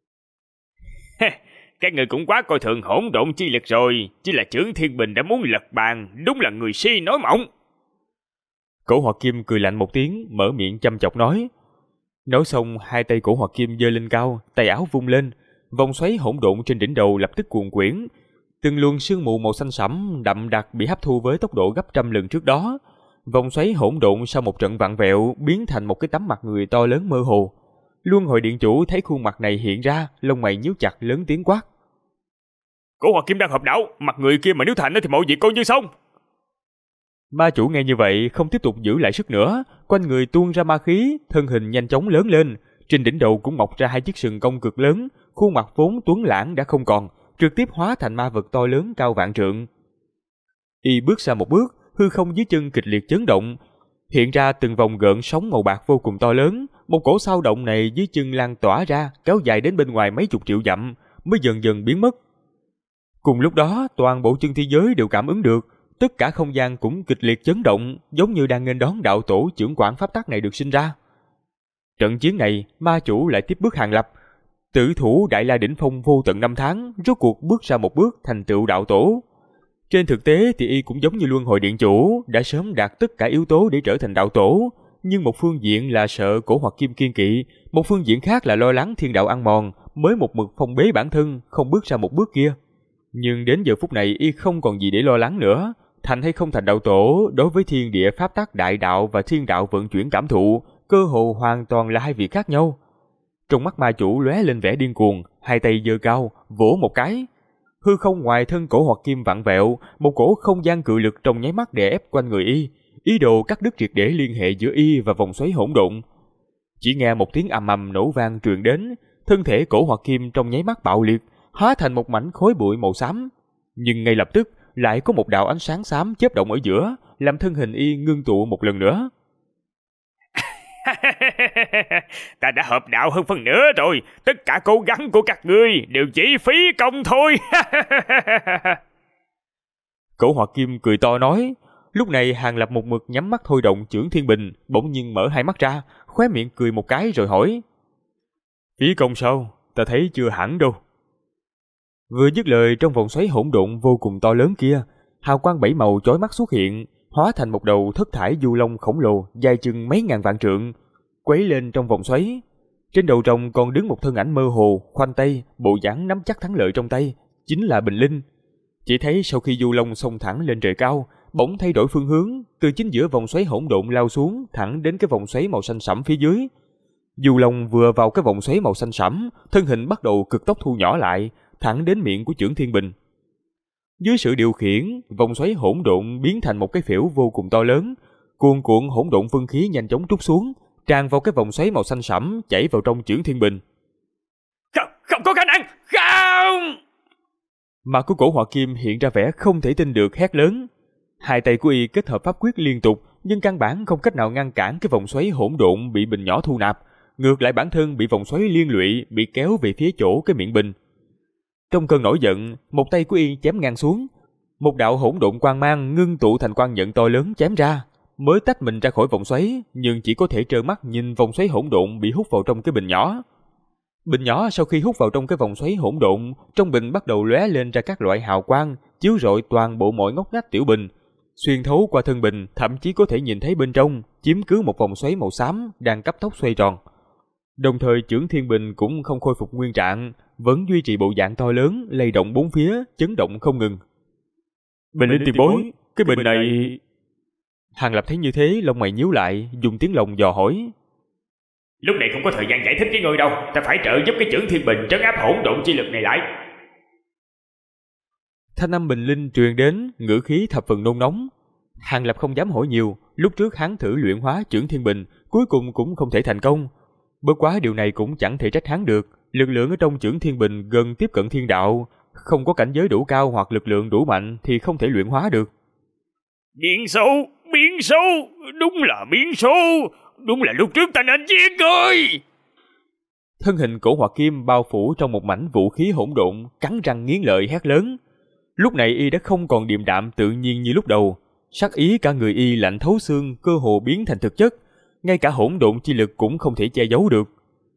Các người cũng quá coi thường hỗn độn chi lực rồi, chỉ là Chưởng Thiên Bình đã muốn lật bàn, đúng là người si nói mộng. Cổ Hoạt Kim cười lạnh một tiếng, mở miệng chăm chọc nói. Nói xong, hai tay Cổ Hoạt Kim giơ lên cao, tay áo vung lên, vòng xoáy hỗn độn trên đỉnh đầu lập tức cuồn quyển. Từng luồng sương mù màu xanh sẫm đậm đặc bị hấp thu với tốc độ gấp trăm lần trước đó. Vòng xoáy hỗn độn sau một trận vặn vẹo biến thành một cái tấm mặt người to lớn mơ hồ. Luân Hồi Điện Chủ thấy khuôn mặt này hiện ra, lông mày nhíu chặt lớn tiếng quát. Cổ Hoạt Kim đang hợp đạo, mặt người kia mà nếu thành thì mọi việc coi như xong. Ma Chủ nghe như vậy không tiếp tục giữ lại sức nữa, quanh người tuôn ra ma khí, thân hình nhanh chóng lớn lên, trên đỉnh đầu cũng mọc ra hai chiếc sừng cong cực lớn, khuôn mặt vốn tuấn lãng đã không còn, trực tiếp hóa thành ma vật to lớn cao vạn trượng. Y bước ra một bước, hư không dưới chân kịch liệt chấn động, hiện ra từng vòng gợn sóng màu bạc vô cùng to lớn, một cổ sao động này dưới chân lan tỏa ra, kéo dài đến bên ngoài mấy chục triệu dặm, mới dần dần biến mất. Cùng lúc đó, toàn bộ chân thế giới đều cảm ứng được, tất cả không gian cũng kịch liệt chấn động, giống như đang nghênh đón đạo tổ chưởng quản pháp tắc này được sinh ra. Trận chiến này, Ma Chủ lại tiếp bước Hàng Lập. Tử thủ Đại La đỉnh phong vô tận năm tháng, rốt cuộc bước ra một bước thành tựu đạo tổ. Trên thực tế thì y cũng giống như Luân Hồi Điện Chủ, đã sớm đạt tất cả yếu tố để trở thành đạo tổ, nhưng một phương diện là sợ Cổ Hoặc Kim kiên kỵ, một phương diện khác là lo lắng thiên đạo ăn mòn, mới một mực phong bế bản thân, không bước ra một bước kia. Nhưng đến giờ phút này y không còn gì để lo lắng nữa, thành hay không thành đạo tổ, đối với thiên địa pháp tắc đại đạo và thiên đạo vận chuyển cảm thụ, cơ hồ hoàn toàn là hai việc khác nhau. Trong mắt ma chủ lóe lên vẻ điên cuồng, hai tay giơ cao, vỗ một cái. Hư không ngoài thân Cổ Hoặc Kim vặn vẹo, một cổ không gian cự lực trong nháy mắt đè ép quanh người y, ý đồ cắt đứt triệt để liên hệ giữa y và vòng xoáy hỗn độn. Chỉ nghe một tiếng ầm ầm nổ vang truyền đến, thân thể Cổ Hoặc Kim trong nháy mắt bạo liệt, hóa thành một mảnh khói bụi màu xám. Nhưng ngay lập tức lại có một đạo ánh sáng xám chớp động ở giữa, làm thân hình y ngưng tụ một lần nữa. Ta đã hợp đạo hơn phân nửa rồi, tất cả cố gắng của các ngươi đều chỉ phí công thôi. Cổ Hoặc Kim cười to nói. Lúc này Hàng Lập một mực nhắm mắt thôi động chưởng thiên bình, bỗng nhiên mở hai mắt ra, khóe miệng cười một cái rồi hỏi: phí công sao? Ta thấy chưa hẳn đâu. Vừa dứt lời, trong vòng xoáy hỗn độn vô cùng to lớn kia, hào quang bảy màu chói mắt xuất hiện, hóa thành một đầu thất thải du long khổng lồ dài chừng mấy ngàn vạn trượng, quấy lên trong vòng xoáy. Trên đầu rồng còn đứng một thân ảnh mơ hồ, khoanh tay, bộ dáng nắm chắc thắng lợi trong tay, chính là Bình Linh. Chỉ thấy sau khi du long xông thẳng lên trời cao, bỗng thay đổi phương hướng, từ chính giữa vòng xoáy hỗn độn lao xuống, thẳng đến cái vòng xoáy màu xanh sẫm phía dưới. Du long vừa vào cái vòng xoáy màu xanh sẫm, thân hình bắt đầu cực tốc thu nhỏ lại, thẳng đến miệng của chưởng thiên bình. Dưới sự điều khiển, vòng xoáy hỗn độn biến thành một cái phễu vô cùng to lớn, cuồn cuộn hỗn độn phân khí nhanh chóng trút xuống, tràn vào cái vòng xoáy màu xanh sẫm, chảy vào trong chưởng thiên bình. Không có khả năng, không! Mặt của Cổ Hoặc Kim hiện ra vẻ không thể tin được, hét lớn. Hai tay của y kết hợp pháp quyết liên tục, nhưng căn bản không cách nào ngăn cản cái vòng xoáy hỗn độn bị bình nhỏ thu nạp, ngược lại bản thân bị vòng xoáy liên lụy, bị kéo về phía chỗ cái miệng bình. Trong cơn nổi giận, một tay của y chém ngang xuống, một đạo hỗn độn quang mang ngưng tụ thành quang nhận to lớn chém ra, mới tách mình ra khỏi vòng xoáy, nhưng chỉ có thể trơ mắt nhìn vòng xoáy hỗn độn bị hút vào trong cái bình nhỏ. Bình nhỏ sau khi hút vào trong cái vòng xoáy hỗn độn, trong bình bắt đầu lóe lên ra các loại hào quang, chiếu rọi toàn bộ mọi ngóc ngách tiểu bình. Xuyên thấu qua thân bình, thậm chí có thể nhìn thấy bên trong chiếm cứ một vòng xoáy màu xám đang cấp tốc xoay tròn. Đồng thời chưởng thiên bình cũng không khôi phục nguyên trạng, vẫn duy trì bộ dạng to lớn, lay động bốn phía, chấn động không ngừng. Bình Linh tiền bối, cái bình này... Hàng Lập thấy như thế, lông mày nhíu lại, dùng tiếng lòng dò hỏi. Lúc này không có thời gian giải thích với ngươi đâu, ta phải trợ giúp cái chưởng thiên bình trấn áp hỗn độn chi lực này lại. Thanh âm Bình Linh truyền đến, ngữ khí thập phần nôn nóng. Hàng Lập không dám hỏi nhiều, lúc trước hắn thử luyện hóa chưởng thiên bình, cuối cùng cũng không thể thành công. Bất quá điều này cũng chẳng thể trách hắn được, lực lượng ở trong chưởng thiên bình gần tiếp cận thiên đạo, không có cảnh giới đủ cao hoặc lực lượng đủ mạnh thì không thể luyện hóa được. Biến số, đúng là biến số, đúng là lúc trước ta nên giết ngươi. Thân hình Cổ Hoặc Kim bao phủ trong một mảnh vũ khí hỗn độn, cắn răng nghiến lợi hét lớn. Lúc này y đã không còn điềm đạm tự nhiên như lúc đầu, sắc ý cả người y lạnh thấu xương, cơ hồ biến thành thực chất, ngay cả hỗn độn chi lực cũng không thể che giấu được.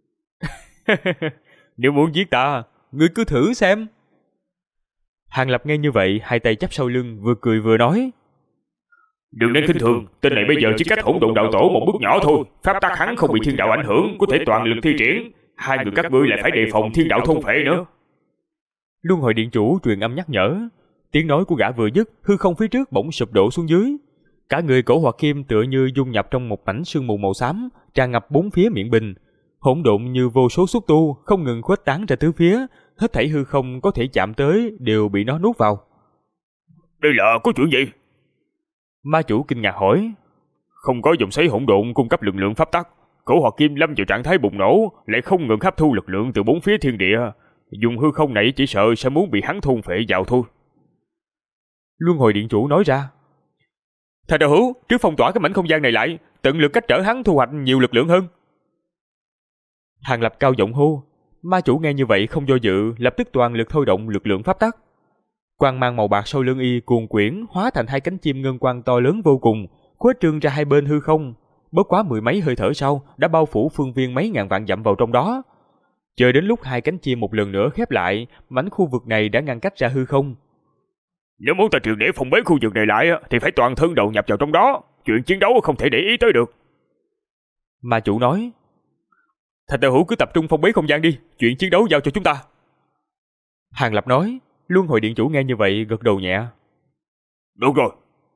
Nếu muốn giết ta, ngươi cứ thử xem. Hàng Lập nghe như vậy, hai tay chắp sau lưng, vừa cười vừa nói. Đừng nên khinh thường, tên này bây giờ chỉ cách hỗn độn đạo tổ một bước nhỏ thôi, pháp tắc hắn không bị thiên đạo ảnh hưởng, có thể toàn lực thi triển. Hai người các ngươi lại phải đề phòng thiên đạo thôn phệ nữa. Luân Hồi Điện Chủ truyền âm nhắc nhở. Tiếng nói của gã vừa dứt, hư không phía trước bỗng sụp đổ xuống dưới. Cả người Cổ Hoặc Kim tựa như dung nhập trong một mảnh sương mù màu xám, tràn ngập bốn phía miệng bình. Hỗn độn như vô số xúc tu không ngừng khuếch tán ra tứ phía, hết thảy hư không có thể chạm tới đều bị nó nuốt vào. Đây là có chuyện gì? Ma chủ kinh ngạc hỏi. Không có dòng xoáy hỗn độn cung cấp lực lượng pháp tắc, Cổ Hoặc Kim lâm vào trạng thái bùng nổ, lại không ngừng hấp thu lực lượng từ bốn phía thiên địa, dùng hư không này chỉ sợ sẽ muốn bị hắn thôn phệ vào thôi. Luân Hồi Điện Chủ nói ra. Thầy đạo hữu, trước phong tỏa cái mảnh không gian này lại, tận lực cách trở hắn thu hoạch nhiều lực lượng hơn. Hàng Lập cao giọng hô. Ma chủ nghe như vậy không do dự, lập tức toàn lực thôi động lực lượng pháp tắc. Quang mang màu bạc sau lưng y cuồn quyển, hóa thành hai cánh chim ngân quang to lớn vô cùng, khuếch trương ra hai bên hư không. Bất quá mười mấy hơi thở sau, đã bao phủ phương viên mấy ngàn vạn dặm vào trong đó. Chờ đến lúc hai cánh chim một lần nữa khép lại, mảnh khu vực này đã ngăn cách ra hư không. Nếu muốn ta triệt để phong bế khu vực này lại thì phải toàn thân đầu nhập vào trong đó. Chuyện chiến đấu không thể để ý tới được. Ma chủ nói. Thành Tề Hữu cứ tập trung phong bế không gian đi, chuyện chiến đấu giao cho chúng ta. Hàng Lập nói. Luân hồi điện chủ nghe như vậy gật đầu nhẹ. Được rồi.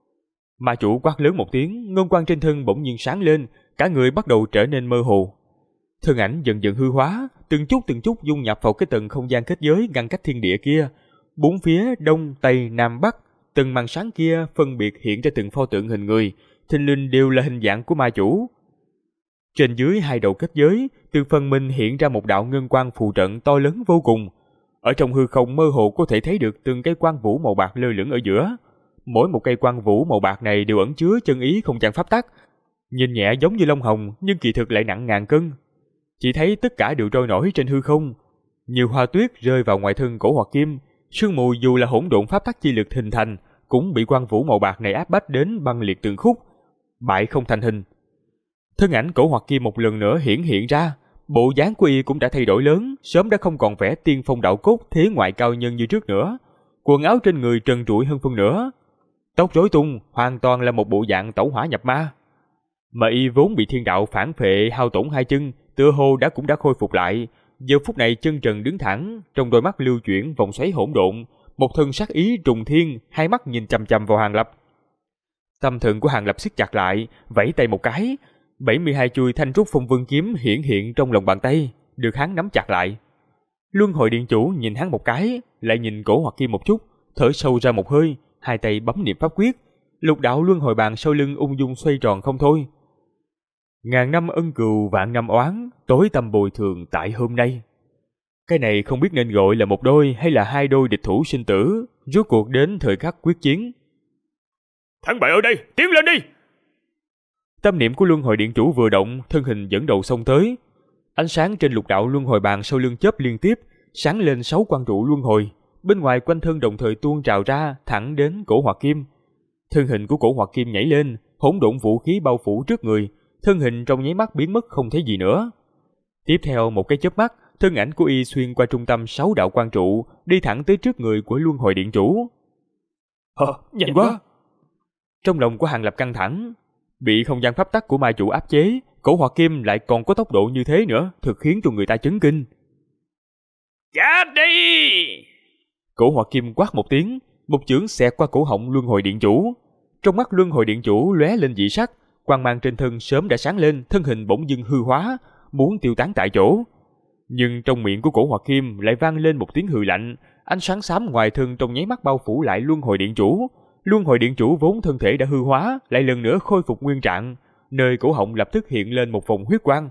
Ma chủ quát lớn một tiếng, ngân quang trên thân bỗng nhiên sáng lên, cả người bắt đầu trở nên mơ hồ. Thân ảnh dần dần hư hóa, từng chút dung nhập vào cái tầng không gian kết giới ngăn cách thiên địa kia. Bốn phía đông, tây, nam, bắc, từng màn sáng kia phân biệt hiện ra từng pho tượng hình người, thình lình đều là hình dạng của ma chủ. Trên dưới hai đầu kết giới, từ phần mình hiện ra một đạo ngân quang phù trận to lớn vô cùng. Ở trong hư không mơ hồ có thể thấy được từng cây quang vũ màu bạc lơ lửng ở giữa. Mỗi một cây quang vũ màu bạc này đều ẩn chứa chân ý không gian pháp tắc. Nhìn nhẹ giống như lông hồng nhưng kỳ thực lại nặng ngàn cân. Chỉ thấy tất cả đều trôi nổi trên hư không. Nhiều hoa tuyết rơi vào ngoài thân Cổ Hoạt Kim. Sương mù dù là hỗn độn pháp tắc chi lực hình thành, cũng bị quang vũ màu bạc này áp bách đến băng liệt từng khúc, bại không thành hình. Thân ảnh Cổ Hoạt Kim một lần nữa hiển hiện ra, bộ dáng của y cũng đã thay đổi lớn, sớm đã không còn vẻ tiên phong đạo cốt thế ngoại cao nhân như trước nữa. Quần áo trên người trần trụi hơn phân nửa, tóc rối tung, hoàn toàn là một bộ dạng tẩu hỏa nhập ma. Mà y vốn bị thiên đạo phản phệ hao tổn hai chân, tựa hồ cũng đã khôi phục lại. Giờ phút này chân trần đứng thẳng, trong đôi mắt lưu chuyển vòng xoáy hỗn độn, một thân sát ý trùng thiên, hai mắt nhìn chằm chằm vào Hàng Lập. Tâm thần của Hàng Lập siết chặt lại, vẫy tay một cái, 72 chuôi thanh trúc phong vân kiếm hiện trong lòng bàn tay, được hắn nắm chặt lại. Luân hồi điện chủ nhìn hắn một cái, lại nhìn Cổ Hoạt Kim một chút, thở sâu ra một hơi, hai tay bấm niệm pháp quyết, lục đạo luân hồi bàn sau lưng ung dung xoay tròn không thôi. Ngàn năm ân cừu vạn năm oán, tối tâm bồi thường tại hôm nay. Cái này không biết nên gọi là một đôi hay là hai đôi địch thủ sinh tử, rốt cuộc đến thời khắc quyết chiến. Thắng bại ở đây, tiến lên đi! Tâm niệm của luân hồi điện chủ vừa động, thân hình dẫn đầu xông tới. Ánh sáng trên lục đạo luân hồi bàn sau lưng chớp liên tiếp, sáng lên 6 quang trụ luân hồi, bên ngoài quanh thân đồng thời tuôn trào ra thẳng đến Cổ Hoạt Kim. Thân hình của Cổ Hoạt Kim nhảy lên, hỗn độn vũ khí bao phủ trước người, thân hình trong nháy mắt biến mất không thấy gì nữa. Tiếp theo một cái chớp mắt, thân ảnh của y xuyên qua trung tâm 6 đạo quang trụ, đi thẳng tới trước người của luân hồi điện chủ. Nhanh quá! Trong lòng của Hàng Lập căng thẳng, bị không gian pháp tắc của ma chủ áp chế, Cổ Hoạt Kim lại còn có tốc độ như thế nữa, thực khiến cho người ta chấn kinh. Chết đi! Cổ Hoạt Kim quát một tiếng, một chưởng xẹt qua cổ họng luân hồi điện chủ. Trong mắt luân hồi điện chủ lóe lên dị sắc, quang mang trên thân sớm đã sáng lên, thân hình bỗng dưng hư hóa, muốn tiêu tán tại chỗ. Nhưng trong miệng của Cổ Hoạt Kim lại vang lên một tiếng hừ lạnh, ánh sáng xám ngoài thân trong nháy mắt bao phủ lại luân hồi điện chủ. Luân hồi điện chủ vốn thân thể đã hư hóa, lại lần nữa khôi phục nguyên trạng, nơi cổ họng lập tức hiện lên một vòng huyết quang.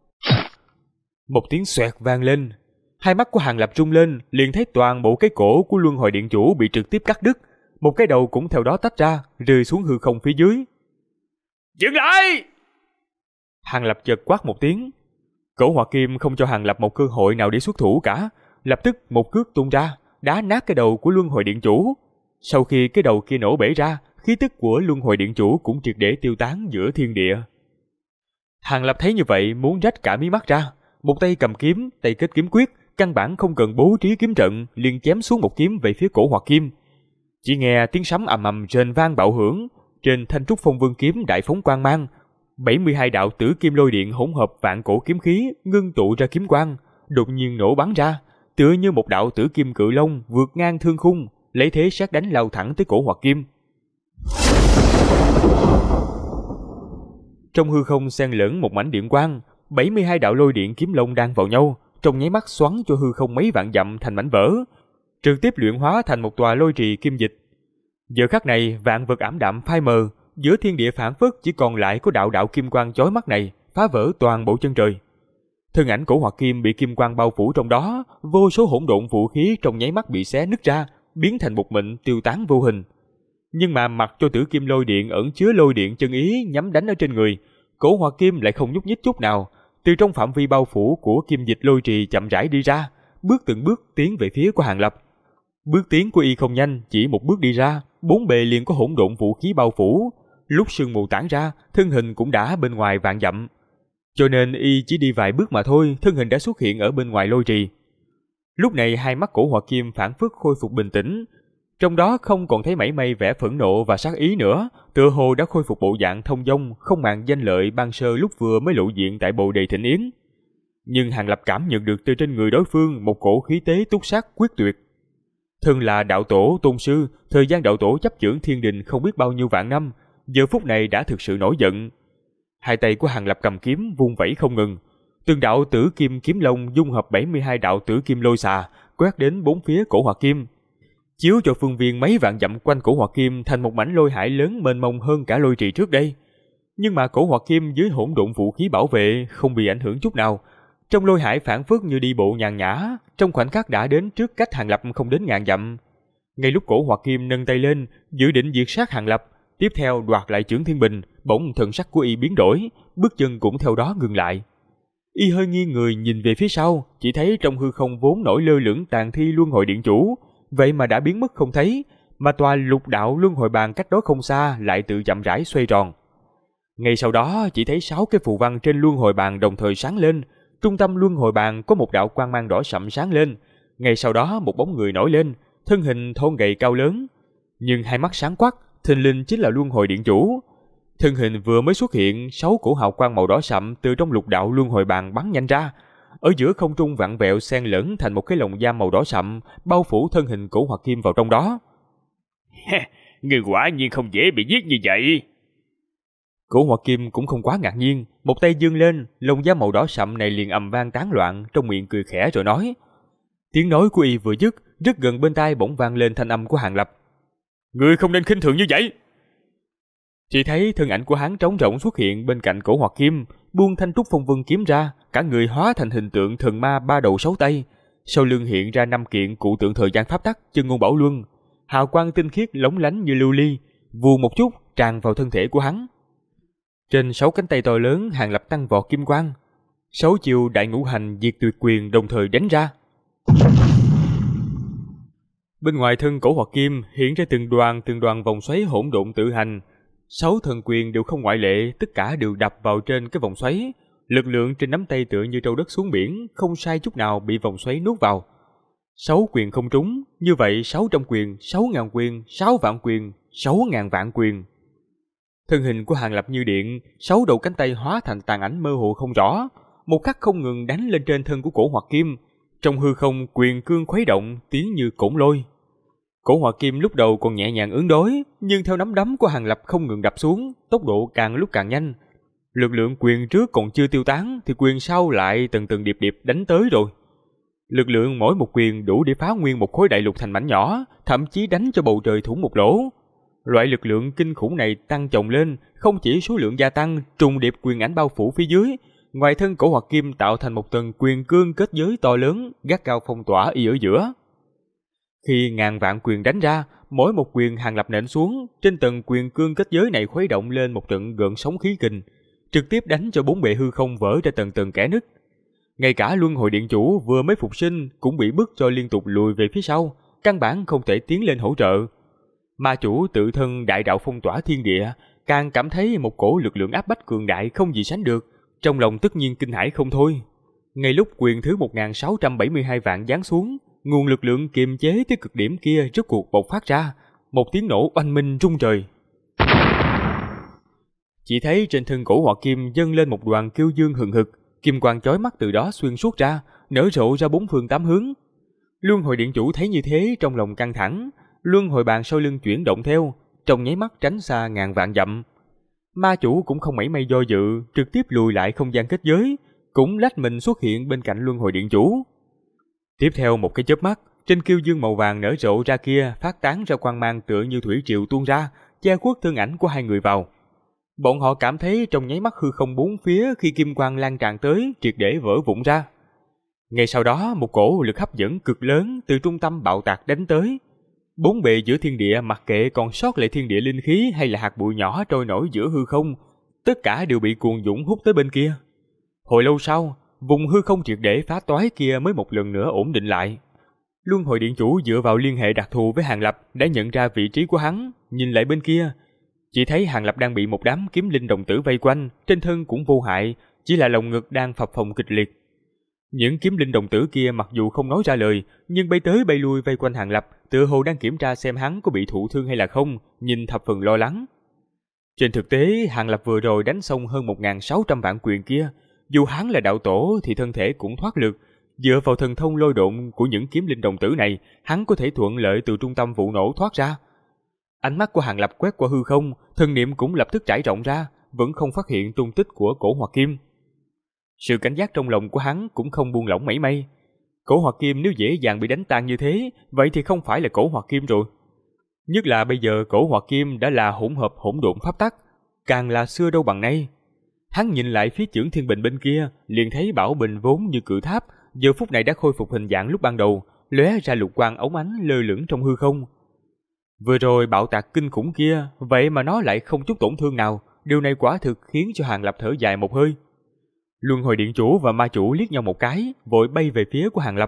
Một tiếng xoẹt vang lên, hai mắt của Hàng Lập rung lên, liền thấy toàn bộ cái cổ của luân hồi điện chủ bị trực tiếp cắt đứt, một cái đầu cũng theo đó tách ra, rơi xuống hư không phía dưới. Dừng lại! Hàng Lập chợt quát một tiếng. Cổ Hoạt Kim không cho Hàng Lập một cơ hội nào để xuất thủ cả, lập tức một cước tung ra, đá nát cái đầu của luân hồi điện chủ. Sau khi cái đầu kia nổ bể ra, khí tức của luân hồi điện chủ cũng triệt để tiêu tán giữa thiên địa. Hàng Lập thấy như vậy muốn rách cả mí mắt ra, một tay cầm kiếm, tay kết kiếm quyết, căn bản không cần bố trí kiếm trận, liền chém xuống một kiếm về phía Cổ Hoạt Kim. Chỉ nghe tiếng sấm ầm ầm rền vang bạo hưởng, trên thanh trúc phong vương kiếm đại phóng quang mang, 72 đạo tử kim lôi điện hỗn hợp vạn cổ kiếm khí ngưng tụ ra kiếm quang, đột nhiên nổ bắn ra, tựa như một đạo tử kim cự long vượt ngang thương khung, lấy thế sát đánh lao thẳng tới Cổ Hoạt Kim. Trong hư không xen lẫn một mảnh điện quang, 72 đạo lôi điện kiếm long đang vào nhau, trong nháy mắt xoắn cho hư không mấy vạn dặm thành mảnh vỡ, trực tiếp luyện hóa thành một tòa lôi trì kim dịch. Giờ khắc này vạn vật ảm đạm phai mờ, giữa thiên địa phảng phất chỉ còn lại có đạo đạo kim quang chói mắt này phá vỡ toàn bộ chân trời. Thân ảnh Cổ Hoạt Kim bị kim quang bao phủ trong đó, vô số hỗn độn vũ khí trong nháy mắt bị xé nứt ra, biến thành một mịn tiêu tán vô hình. Nhưng mà mặc cho tử kim lôi điện ẩn chứa lôi điện chân ý nhắm đánh ở trên người, Cổ Hoạt Kim lại không nhúc nhích chút nào, từ trong phạm vi bao phủ của kim dịch lôi trì chậm rãi đi ra, từng bước tiến về phía của Hàng Lập. Bước tiến của y không nhanh, chỉ một bước đi ra, bốn bề liền có hỗn độn vũ khí bao phủ. Lúc sương mù tản ra, thân hình cũng đã bên ngoài vạn dặm. cho nên y chỉ đi vài bước mà thôi, thân hình đã xuất hiện ở bên ngoài lôi trì. Lúc này hai mắt Cổ Hoạt Kim phảng phất khôi phục bình tĩnh, trong đó không còn thấy mảy may vẻ phẫn nộ và sát ý nữa, tựa hồ đã khôi phục bộ dạng thông dong, không màng danh lợi ban sơ lúc vừa mới lộ diện tại Bồ Đề Thịnh Yến. Nhưng Hàng Lập cảm nhận được từ trên người đối phương một cổ khí thế túc sát quyết tuyệt. Thân là đạo tổ tôn sư, thời gian đạo tổ chấp chưởng thiên đình không biết bao nhiêu vạn năm, giờ phút này đã thực sự nổi giận. Hai tay của Hàng Lập cầm kiếm vung vẩy không ngừng, từng đạo tử kim kiếm long dung hợp 72 đạo tử kim lôi xà, quét đến bốn phía Cổ Hoạt Kim, chiếu cho phương viên mấy vạn dặm quanh Cổ Hoạt Kim thành một mảnh lôi hải lớn mênh mông hơn cả lôi trì trước đây. Nhưng mà Cổ Hoạt Kim dưới hỗn độn vũ khí bảo vệ không bị ảnh hưởng chút nào, trong lôi hải phảng phất như đi bộ nhàn nhã, trong khoảnh khắc đã đến trước cách Hàng Lập không đến ngàn dặm. Ngay lúc Cổ Hoạt Kim nâng tay lên dự định diệt sát Hàng Lập, tiếp theo đoạt lại chưởng thiên bình, bỗng thần sắc của y biến đổi, bước chân cũng theo đó ngừng lại. Y hơi nghiêng người nhìn về phía sau, chỉ thấy trong hư không vốn nổi lơ lửng tàn thi luân hồi điện chủ, vậy mà đã biến mất không thấy, mà tòa lục đạo luân hồi bàn cách đó không xa lại tự chậm rãi xoay tròn. Ngay sau đó chỉ thấy 6 cái phù văn trên luân hồi bàn đồng thời sáng lên, trung tâm luân hồi bàn có một đạo quang mang đỏ sậm sáng lên, ngay sau đó một bóng người nổi lên, thân hình thon gầy cao lớn, nhưng hai mắt sáng quắc, thình lình chính là luân hồi điện chủ. Thân hình vừa mới xuất hiện, 6 cổ hào quang màu đỏ sậm từ trong lục đạo luân hồi bàn bắn nhanh ra, ở giữa không trung vặn vẹo xen lẫn thành một cái lồng giam màu đỏ sậm, bao phủ thân hình Cổ Hoạt Kim vào trong đó. Người quả nhiên không dễ bị giết như vậy. Cổ Hoạt Kim cũng không quá ngạc nhiên, một tay giương lên, lồng giam màu đỏ sậm này liền ầm vang tán loạn, trong miệng cười khẽ rồi nói. Tiếng nói của y vừa dứt, rất gần bên tai bỗng vang lên thanh âm của Hàng Lập. Ngươi không nên khinh thường như vậy. Chỉ thấy thân ảnh của hắn trống rỗng xuất hiện bên cạnh Cổ Hoạt Kim, buông thanh trúc phong vân kiếm ra, cả người hóa thành hình tượng thần ma 3 đầu 6 tay, sau lưng hiện ra 5 kiện cụ tượng thời gian pháp tắc chân ngôn bảo luân, hào quang tinh khiết lóng lánh như lưu ly, vù một chút tràn vào thân thể của hắn. Trên 6 cánh tay to lớn, Hàng Lập tăng vọt kim quang, 6 chiêu đại ngũ hành diệt tuyệt quyền đồng thời đánh ra. Bên ngoài thân Cổ Hoạt Kim hiện ra từng đoàn vòng xoáy hỗn độn tự hành, 6 thần quyền đều không ngoại lệ, tất cả đều đập vào trên cái vòng xoáy, lực lượng trên nắm tay tựa như trâu đất xuống biển, không sai chút nào bị vòng xoáy nuốt vào. 6 quyền không trúng, như vậy 600 quyền, 6.000 quyền, 6 vạn quyền, 6.000 vạn quyền. Thân hình của Hàng Lập như điện, 6 đầu cánh tay hóa thành tàn ảnh mơ hồ không rõ, một khắc không ngừng đánh lên trên thân của Cổ Hoạt Kim, trong hư không quyền cương khuấy động, tiếng như cổn lôi. Cổ Hoạt Kim lúc đầu còn nhẹ nhàng ứng đối, nhưng theo nắm đấm của Hàng Lập không ngừng đập xuống, tốc độ càng lúc càng nhanh. Lực lượng quyền trước còn chưa tiêu tán, thì quyền sau lại từng từng điệp điệp đánh tới rồi. Lực lượng mỗi một quyền đủ để phá nguyên một khối đại lục thành mảnh nhỏ, thậm chí đánh cho bầu trời thủng một lỗ. Loại lực lượng kinh khủng này tăng chồng lên, không chỉ số lượng gia tăng, trùng điệp quyền ảnh bao phủ phía dưới, ngoài thân Cổ Hoạt Kim tạo thành một tầng quyền cương kết giới to lớn, gắt gao phong tỏa y ở giữa. Khi ngàn vạn quyền đánh ra, mỗi một quyền Hàng Lập nện xuống, trên tầng quyền cương kết giới này khuấy động lên một trận gợn sóng khí kình, trực tiếp đánh cho bốn bề hư không vỡ ra tầng tầng kẽ nứt. Ngay cả luân hồi điện chủ vừa mới phục sinh cũng bị bức cho liên tục lùi về phía sau, căn bản không thể tiến lên hỗ trợ. Ma chủ tự thân đại đạo phong tỏa thiên địa, càng cảm thấy một cổ lực lượng áp bách cường đại không gì sánh được, trong lòng tất nhiên kinh hãi không thôi. Ngay lúc quyền thứ 1672 vạn giáng xuống, nguồn lực lượng kiềm chế tới cực điểm kia rốt cuộc bộc phát ra, một tiếng nổ oanh minh rung trời. Chỉ thấy trên thân Cổ Hoạt Kim dâng lên một đoàn kiêu dương hừng hực, kim quang chói mắt từ đó xuyên suốt ra, nở rộ ra bốn phương tám hướng. Luân hồi điện chủ thấy như thế trong lòng căng thẳng, luân hồi bàn sau lưng chuyển động theo, trong nháy mắt tránh xa ngàn vạn dặm. Ma chủ cũng không mảy may do dự, trực tiếp lùi lại không gian kết giới, cũng lách mình xuất hiện bên cạnh luân hồi điện chủ. Tiếp theo một cái chớp mắt, trên kiêu dương màu vàng nở rộ ra kia phát tán ra quang mang tựa như thủy triều tuôn ra, che khuất thân ảnh của hai người vào. Bọn họ cảm thấy trong nháy mắt hư không bốn phía khi kim quang lan tràn tới triệt để vỡ vụn ra. Ngay sau đó một cổ lực hấp dẫn cực lớn từ trung tâm bạo tạc đánh tới. Bốn bề giữa thiên địa mặc kệ còn sót lại thiên địa linh khí hay là hạt bụi nhỏ trôi nổi giữa hư không, tất cả đều bị cuồng dũng hút tới bên kia. Hồi lâu sau, vùng hư không triệt để phá toái kia mới một lần nữa ổn định lại. Luân hồi điện chủ dựa vào liên hệ đặc thù với Hàng Lập đã nhận ra vị trí của hắn, nhìn lại bên kia, chỉ thấy Hàng Lập đang bị một đám kiếm linh đồng tử vây quanh, trên thân cũng vô hại, chỉ là lồng ngực đang phập phồng kịch liệt. Những kiếm linh đồng tử kia mặc dù không nói ra lời, nhưng bay tới bay lui vây quanh Hàng Lập, tựa hồ đang kiểm tra xem hắn có bị thụ thương hay là không, nhìn thập phần lo lắng. Trên thực tế, Hàng Lập vừa rồi đánh xong hơn 1.600 vạn quyền kia, dù hắn là đạo tổ thì thân thể cũng thoát lực, dựa vào thần thông lôi độn của những kiếm linh đồng tử này, hắn có thể thuận lợi từ trung tâm vụ nổ thoát ra. Ánh mắt của Hàng Lập quét qua hư không, thần niệm cũng lập tức trải rộng ra, vẫn không phát hiện tung tích của Cổ Hoạt Kim. Sự cảnh giác trong lòng của hắn cũng không buông lỏng mảy may. Cổ Hoạt Kim nếu dễ dàng bị đánh tan như thế, vậy thì không phải là Cổ Hoạt Kim rồi. Nhất là bây giờ Cổ Hoạt Kim đã là hỗn hợp hỗn độn pháp tắc, càng là xưa đâu bằng nay. Hắn nhìn lại phía Chưởng Thiên Bình bên kia, liền thấy bảo bình vốn như cự tháp, giờ phút này đã khôi phục hình dạng lúc ban đầu, lóe ra lục quang óng ánh lơ lửng trong hư không. Vừa rồi bạo tạc kinh khủng kia, vậy mà nó lại không chút tổn thương nào, điều này quả thực khiến cho Hàng Lập thở dài một hơi. Luân Hồi Điện Chủ và Ma Chủ liếc nhau một cái, vội bay về phía của Hàng Lập.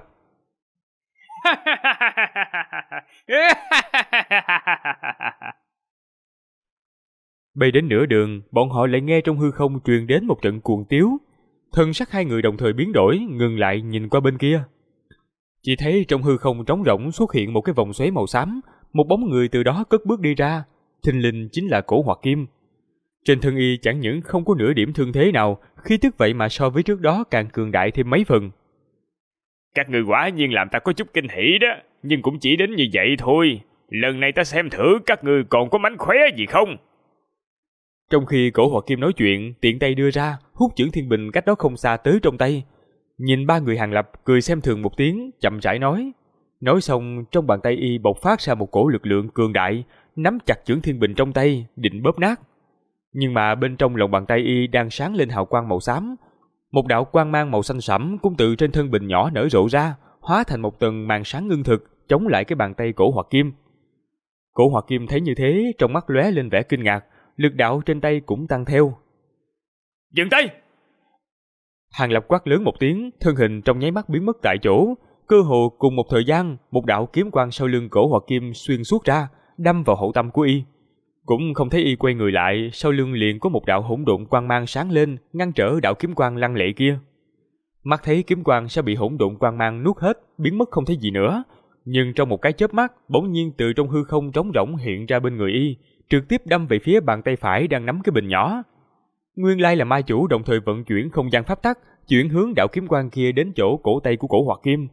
Bay đến nửa đường, bọn họ lại nghe trong hư không truyền đến một trận cuồng tiếu. Thân sắc hai người đồng thời biến đổi, ngừng lại nhìn qua bên kia. Chỉ thấy trong hư không trống rỗng xuất hiện một cái vòng xoáy màu xám, một bóng người từ đó cất bước đi ra, thình lình chính là Cổ Hoạt Kim. Trên thân y chẳng những không có nửa điểm thương thế nào, khí tức vậy mà so với trước đó càng cường đại thêm mấy phần. Các người quả nhiên làm ta có chút kinh hỉ đó, nhưng cũng chỉ đến như vậy thôi. Lần này ta xem thử các người còn có mánh khóe gì không. Trong khi Cổ Hoạt Kim nói chuyện, tiện tay đưa ra, hút Chưởng Thiên Bình cách đó không xa tới trong tay. Nhìn ba người Hàng Lập cười xem thường một tiếng, chậm rãi nói. Nói xong, trong bàn tay y bộc phát ra một cổ lực lượng cường đại, nắm chặt Chưởng Thiên Bình trong tay, định bóp nát. Nhưng mà bên trong lòng bàn tay y đang sáng lên hào quang màu xám. Một đạo quang mang màu xanh sẫm cũng từ trên thân bình nhỏ nở rộ ra, hóa thành một tầng màn sáng ngưng thực, chống lại cái bàn tay Cổ Hoạt Kim. Cổ Hoạt Kim thấy như thế, trong mắt lóe lên vẻ kinh ngạc, lực đạo trên tay cũng tăng theo. Dừng tay! Hàng Lập quát lớn một tiếng, thân hình trong nháy mắt biến mất tại chỗ. Cơ hồ cùng một thời gian, một đạo kiếm quang sau lưng Cổ Hoạt Kim xuyên suốt ra, đâm vào hậu tâm của y. Cũng không thấy y quay người lại, sau lưng liền có một đạo hỗn độn quang mang sáng lên, ngăn trở đạo kiếm quang lăng lệ kia. Mắt thấy kiếm quang sẽ bị hỗn độn quang mang nuốt hết, biến mất không thấy gì nữa, nhưng trong một cái chớp mắt, bỗng nhiên từ trong hư không trống rỗng hiện ra bên người y, trực tiếp đâm về phía bàn tay phải đang nắm cái bình nhỏ. Nguyên lai là Ma Chủ đồng thời vận chuyển không gian pháp tắc, chuyển hướng đạo kiếm quang kia đến chỗ cổ tay của Cổ Hoạt Kim.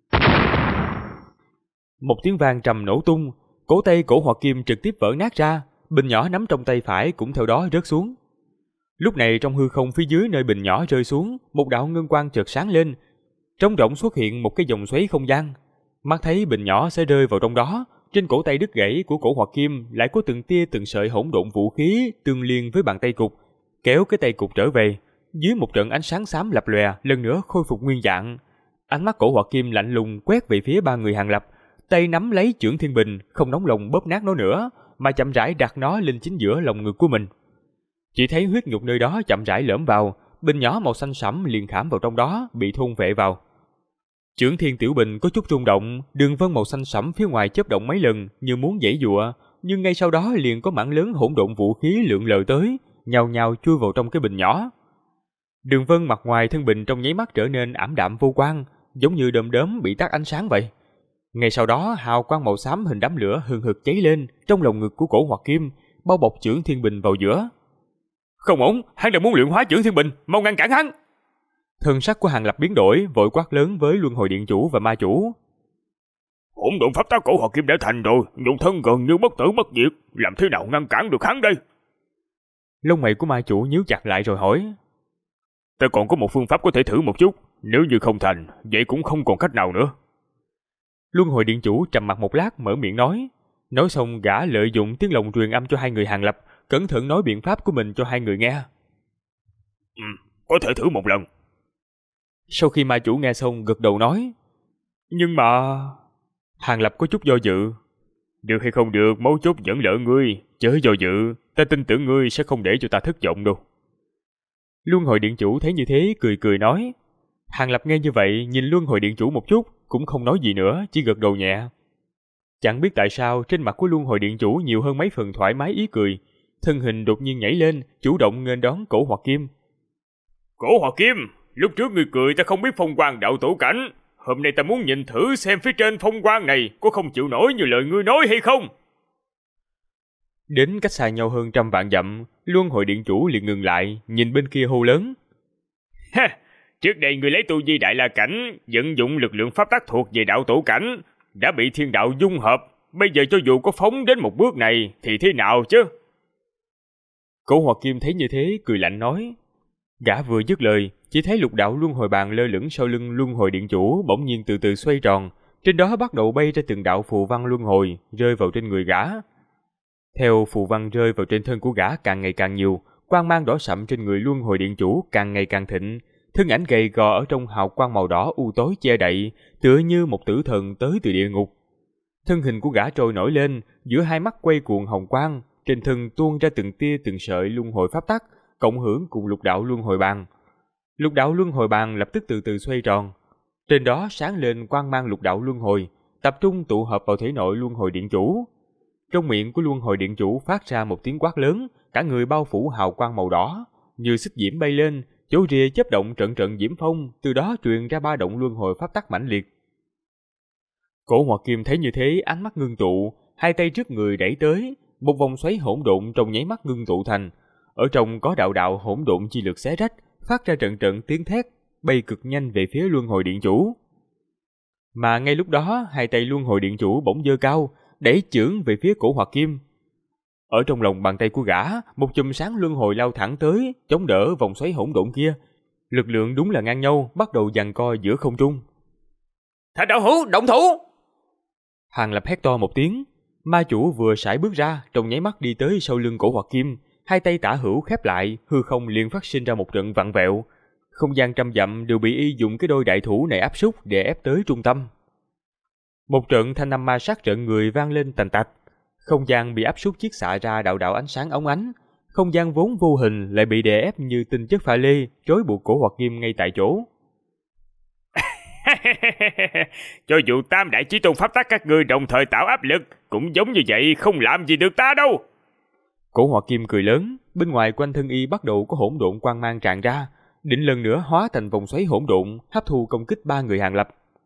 Một tiếng vang trầm nổ tung, cổ tay Cổ Hoạt Kim trực tiếp vỡ nát ra, bình nhỏ nắm trong tay phải cũng theo đó rớt xuống. Lúc này trong hư không phía dưới nơi bình nhỏ rơi xuống, một đạo ngân quang chợt sáng lên, trống rỗng xuất hiện một cái vòng xoáy không gian. Mắt thấy bình nhỏ sẽ rơi vào trong đó, trên cổ tay đứt gãy của Cổ Hoạt Kim lại có từng tia từng sợi hỗn độn vũ khí tương liên với bàn tay cục, kéo cái tay cục trở về. Dưới một trận ánh sáng xám lập lòe, lần nữa khôi phục nguyên dạng. Ánh mắt Cổ Hoạt Kim lạnh lùng quét về phía ba người Hàng Lập, tay nắm lấy Chưởng Thiên Bình, không nóng lòng bóp nát nó nữa, mà chậm rãi đặt nó lên chính giữa lồng ngực của mình. Chỉ thấy huyết nhục nơi đó chậm rãi lởm vào, bình nhỏ màu xanh sẫm liền khảm vào trong đó, bị thôn phệ vào. Chưởng Thiên Tiểu Bình có chút rung động, đường vân màu xanh sẫm phía ngoài chớp động mấy lần như muốn giãy giụa, nhưng ngay sau đó liền có mảng lớn hỗn độn vũ khí lượn lờ tới, nhào nhào chui vào trong cái bình nhỏ. Đường vân mặt ngoài thân bình trong nháy mắt trở nên ảm đạm vô quang, giống như đom đóm bị tắt ánh sáng vậy. Ngay sau đó, hào quang màu xám hình đám lửa hừng hực cháy lên trong lồng ngực của Cổ Hoạt Kim, bao bọc Chưởng Thiên Bình vào giữa. Không ổn, hắn đang muốn luyện hóa Chưởng Thiên Bình, mau ngăn cản hắn! Thân sắc của Hàng Lập biến đổi, vội quát lớn với Luân Hồi Điện Chủ và Ma Chủ. Hỗn độn pháp tắc Cổ Hoạt Kim đã thành rồi, nhục thân gần như bất tử bất diệt, làm thế nào ngăn cản được hắn đây? Lông mày của Ma Chủ nhíu chặt lại rồi hỏi. Ta còn có một phương pháp có thể thử một chút, nếu như không thành, vậy cũng không còn cách nào nữa. Luân Hồi Điện Chủ trầm mặt một lát mở miệng nói. Nói xong gã lợi dụng tiếng lòng truyền âm cho hai người Hàng Lập, cẩn thận nói biện pháp của mình cho hai người nghe. Có thể thử một lần. Sau khi Ma Chủ nghe xong gật đầu nói. Nhưng mà... Hàng Lập có chút do dự. Được hay không được, mấu chốt vẫn lỡ ngươi, chớ do dự, ta tin tưởng ngươi sẽ không để cho ta thất vọng đâu. Luân Hồi Điện Chủ thấy như thế cười cười nói. Hàng Lập nghe như vậy nhìn Luân Hồi Điện Chủ một chút, cũng không nói gì nữa, chỉ gật đầu nhẹ. Chẳng biết tại sao trên mặt của Luân Hồi Điện Chủ nhiều hơn mấy phần thoải mái ý cười, thân hình đột nhiên nhảy lên, chủ động nghênh đón Cổ Hoạt Kim. Cổ Hòa Kim, lúc trước ngươi cười ta không biết phong quang đạo tổ cảnh, hôm nay ta muốn nhìn thử xem phía trên phong quang này có không chịu nổi như lời ngươi nói hay không. Đến cách xa nhau hơn 100 vạn dặm, Luân Hồi Điện Chủ liền ngừng lại, nhìn bên kia hô lớn. Ha, trước đây ngươi lấy tu vi Đại La cảnh, vận dụng lực lượng pháp tắc thuộc về đạo tổ cảnh, đã bị thiên đạo dung hợp, bây giờ cho dù có phóng đến một bước này thì thế nào chứ? Cổ Hòa Kim thấy như thế, cười lạnh nói. Gã vừa dứt lời, chỉ thấy lục đạo luân hồi bàn lơ lửng sau lưng Luân Hồi Điện Chủ bỗng nhiên từ từ xoay tròn, trên đó bắt đầu bay ra từng đạo phù văn luân hồi rơi vào trên người gã. Theo phù văn rơi vào trên thân của gã càng ngày càng nhiều, quang mang đỏ sậm trên người Luân Hồi Điện Chủ càng ngày càng thịnh, thân ảnh gầy gò ở trong hào quang màu đỏ u tối che đậy, tựa như một tử thần tới từ địa ngục. Thân hình của gã trôi nổi lên, giữa hai mắt quay cuồng hồng quang, trên thân tuôn ra từng tia từng sợi luân hồi pháp tắc, cộng hưởng cùng lục đạo luân hồi bàn. Lục đạo luân hồi bàn lập tức từ từ xoay tròn, trên đó sáng lên quang mang lục đạo luân hồi, tập trung tụ hợp vào thể nội Luân Hồi Điện Chủ. Trong miệng của Luân Hồi Điện Chủ phát ra một tiếng quát lớn, cả người bao phủ hào quang màu đỏ, như xích diễm bay lên, chỗ rìa chớp động trận trận diễm phong, từ đó truyền ra ba động luân hồi pháp tắc mãnh liệt. Cổ Hòa Kim thấy như thế, ánh mắt ngưng tụ, hai tay trước người đẩy tới, một vòng xoáy hỗn độn trong nháy mắt ngưng tụ thành, ở trong có đạo đạo hỗn độn chi lực xé rách, phát ra trận trận tiếng thét, bay cực nhanh về phía Luân Hồi Điện Chủ. Mà ngay lúc đó, hai tay Luân Hồi Điện Chủ bỗng giơ cao, đẩy chưởng về phía Cổ Hòa Kim. Ở trong lòng bàn tay của gã, một chùm sáng luân hồi lao thẳng tới, chống đỡ vòng xoáy hỗn độn kia. Lực lượng đúng là ngang nhau, bắt đầu giằng co giữa không trung. Thạch đạo hữu, động thủ! Hàng Lập hét to một tiếng, ma chủ vừa sải bước ra, trong nháy mắt đi tới sau lưng Cổ Hòa Kim, hai tay tả hữu khép lại, hư không liền phát sinh ra một trận vặn vẹo. Không gian trăm dặm đều bị y dùng cái đôi đại thủ này áp xúc để ép tới trung tâm. Một trận thanh âm ma sát trận người vang lên tành tạch, không gian bị áp xúc chiết xạ ra đạo đạo ánh sáng óng ánh, không gian vốn vô hình lại bị đè ép như tinh chất pha lê, trói buộc Cổ Hòa Kim ngay tại chỗ. Cho dù tam đại chí tôn pháp tắc các ngươi đồng thời tạo áp lực, cũng giống như vậy, không làm gì được ta đâu. Cổ Hòa Kim cười lớn, bên ngoài quanh thân y bắt đầu có hỗn độn quang mang tràn ra, định lần nữa hóa thành vòng xoáy hỗn độn, hấp thu công kích ba người Hàng Lập.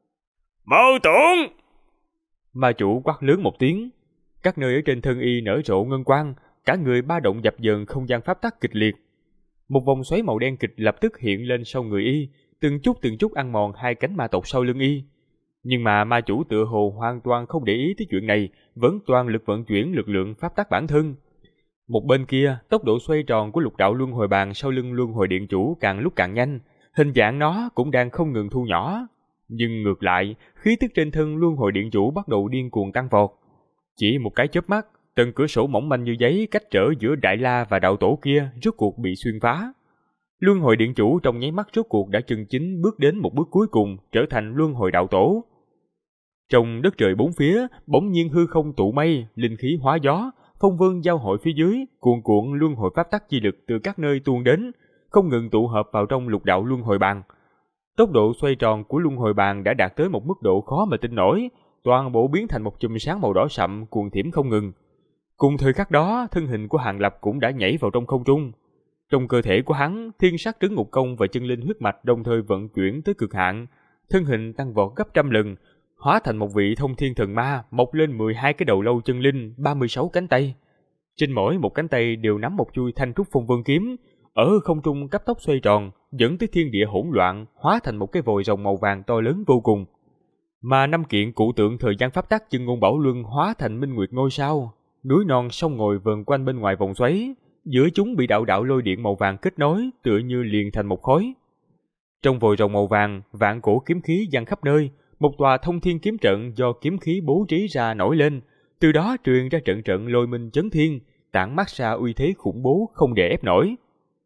Mâu Tuẫn! Ma chủ quát lớn một tiếng, các nơi ở trên thân y nở rộ ngân quang, cả người ba động dập dờn không gian pháp tắc kịch liệt. Một vòng xoáy màu đen kịch lập tức hiện lên sau người y, từng chút ăn mòn hai cánh ma tộc sau lưng y. Nhưng mà ma chủ tựa hồ hoàn toàn không để ý tới chuyện này, vẫn toàn lực vận chuyển lực lượng pháp tắc bản thân. Một bên kia, tốc độ xoay tròn của lục đạo luân hồi bàn sau lưng Luân Hồi Điện Chủ càng lúc càng nhanh, hình dạng nó cũng đang không ngừng thu nhỏ. Nhưng ngược lại, khí tức trên thân Luân Hồi Điện Chủ bắt đầu điên cuồng tăng vọt. Chỉ một cái chớp mắt, tầng cửa sổ mỏng manh như giấy cách trở giữa Đại La và đạo tổ kia rốt cuộc bị xuyên phá. Luân Hồi Điện Chủ trong nháy mắt rốt cuộc đã chân chính bước đến một bước cuối cùng, trở thành Luân Hồi đạo tổ. Trong đất trời bốn phía, bỗng nhiên hư không tụ mây, linh khí hóa gió, phong vân giao hội phía dưới, cuồn cuộn luân hồi pháp tắc chi lực từ các nơi tuôn đến, không ngừng tụ hợp vào trong lục đạo luân hồi bàn. Tốc độ xoay tròn của luân hồi bàn đã đạt tới một mức độ khó mà tin nổi, toàn bộ biến thành một chùm sáng màu đỏ sậm cuồn thiểm không ngừng. Cùng thời khắc đó, thân hình của Hàng Lập cũng đã nhảy vào trong không trung. Trong cơ thể của hắn, thiên sát trấn ngục công và chân linh huyết mạch đồng thời vận chuyển tới cực hạn, thân hình tăng vọt gấp 100 lần, hóa thành một vị thông thiên thần ma, mọc lên 12 cái đầu lâu chân linh, 36 cánh tay. Trên mỗi một cánh tay đều nắm một chuôi thanh trúc phong vân kiếm, ở không trung cấp tốc xoay tròn, dẫn tới thiên địa hỗn loạn, hóa thành một cái vòi rồng màu vàng to lớn vô cùng. Mà 5 kiện cụ tượng thời gian pháp tắc chân ngôn bảo luân hóa thành minh nguyệt ngôi sao, núi non sông ngồi vờn quanh bên ngoài vòng xoáy, giữa chúng bị đạo đạo lôi điện màu vàng kết nối, tựa như liền thành một khối. Trong vòi rồng màu vàng, vạn cổ kiếm khí giăng khắp nơi, một tòa thông thiên kiếm trận do kiếm khí bố trí ra nổi lên, từ đó truyền ra trận trận lôi minh chấn thiên, tản mát ra uy thế khủng bố không đè ép nổi.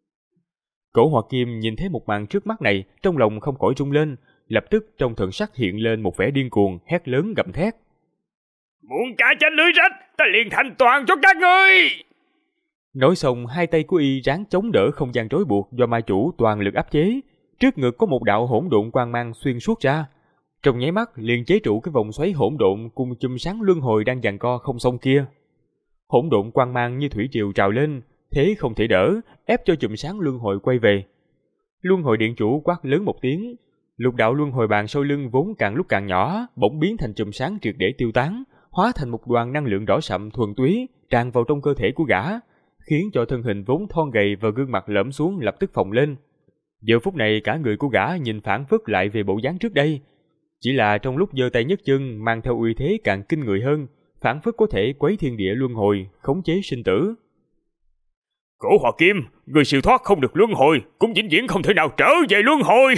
Cổ Hòa Kim nhìn thấy một màn trước mắt này, trong lòng không khỏi rung lên, lập tức trong thần sắc hiện lên một vẻ điên cuồng, hét lớn gầm thét: Muốn cá chanh lưới rách, ta liền thành toàn cho các ngươi! Nói xong, hai tay của y ráng chống đỡ không gian trói buộc do ma chủ toàn lực áp chế, trước ngực có một đạo hỗn độn quang mang xuyên suốt ra, trong nháy mắt liền chế trụ cái vòng xoáy hỗn độn cùng chùm sáng luân hồi đang giằng co không xong kia. Hỗn độn quang mang như thủy triều trào lên, thế không thể đỡ, ép cho chùm sáng luân hồi quay về. Luân hồi điện chủ quát lớn một tiếng, lục đạo luân hồi bàn sau lưng vốn càng lúc càng nhỏ, bỗng biến thành chùm sáng triệt để tiêu tán, hóa thành một đoàn năng lượng đỏ sậm thuần túy tràn vào trong cơ thể của gã, khiến cho thân hình vốn thon gầy và gương mặt lõm xuống lập tức phồng lên. Giờ phút này cả người của gã nhìn phảng phất lại về bộ dáng trước đây, chỉ là trong lúc giơ tay nhấc chân mang theo uy thế càng kinh người hơn, phảng phất có thể quấy thiên địa luân hồi, khống chế sinh tử. Cổ Hòa Kim, người siêu thoát không được luân hồi, cũng vĩnh viễn không thể nào trở về luân hồi.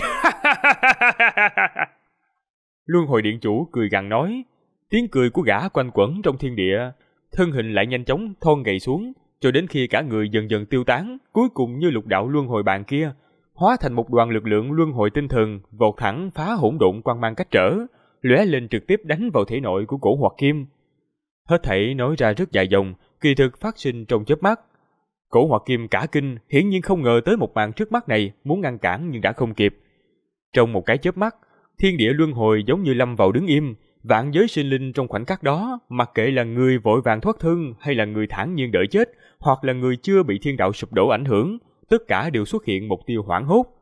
Luân hồi điện chủ cười gằn nói, tiếng cười của gã quanh quẩn trong thiên địa, thân hình lại nhanh chóng thon gầy xuống, cho đến khi cả người dần dần tiêu tán, cuối cùng như lục đạo luân hồi bàn kia, hóa thành một đoàn lực lượng luân hồi tinh thần, vọt thẳng phá hỗn độn quang mang cách trở, lóe lên trực tiếp đánh vào thể nội của Cổ Hoạt Kim. Hết thảy nói ra rất dài dòng, kỳ thực phát sinh trong chớp mắt. Cổ Hoạt Kim cả kinh, hiển nhiên không ngờ tới một màn trước mắt này, muốn ngăn cản nhưng đã không kịp. Trong một cái chớp mắt, thiên địa luân hồi giống như lâm vào đứng im, vạn giới sinh linh trong khoảnh khắc đó, mặc kệ là người vội vàng thoát thân hay là người thản nhiên đợi chết, hoặc là người chưa bị thiên đạo sụp đổ ảnh hưởng, tất cả đều xuất hiện một tia hoảng hốt.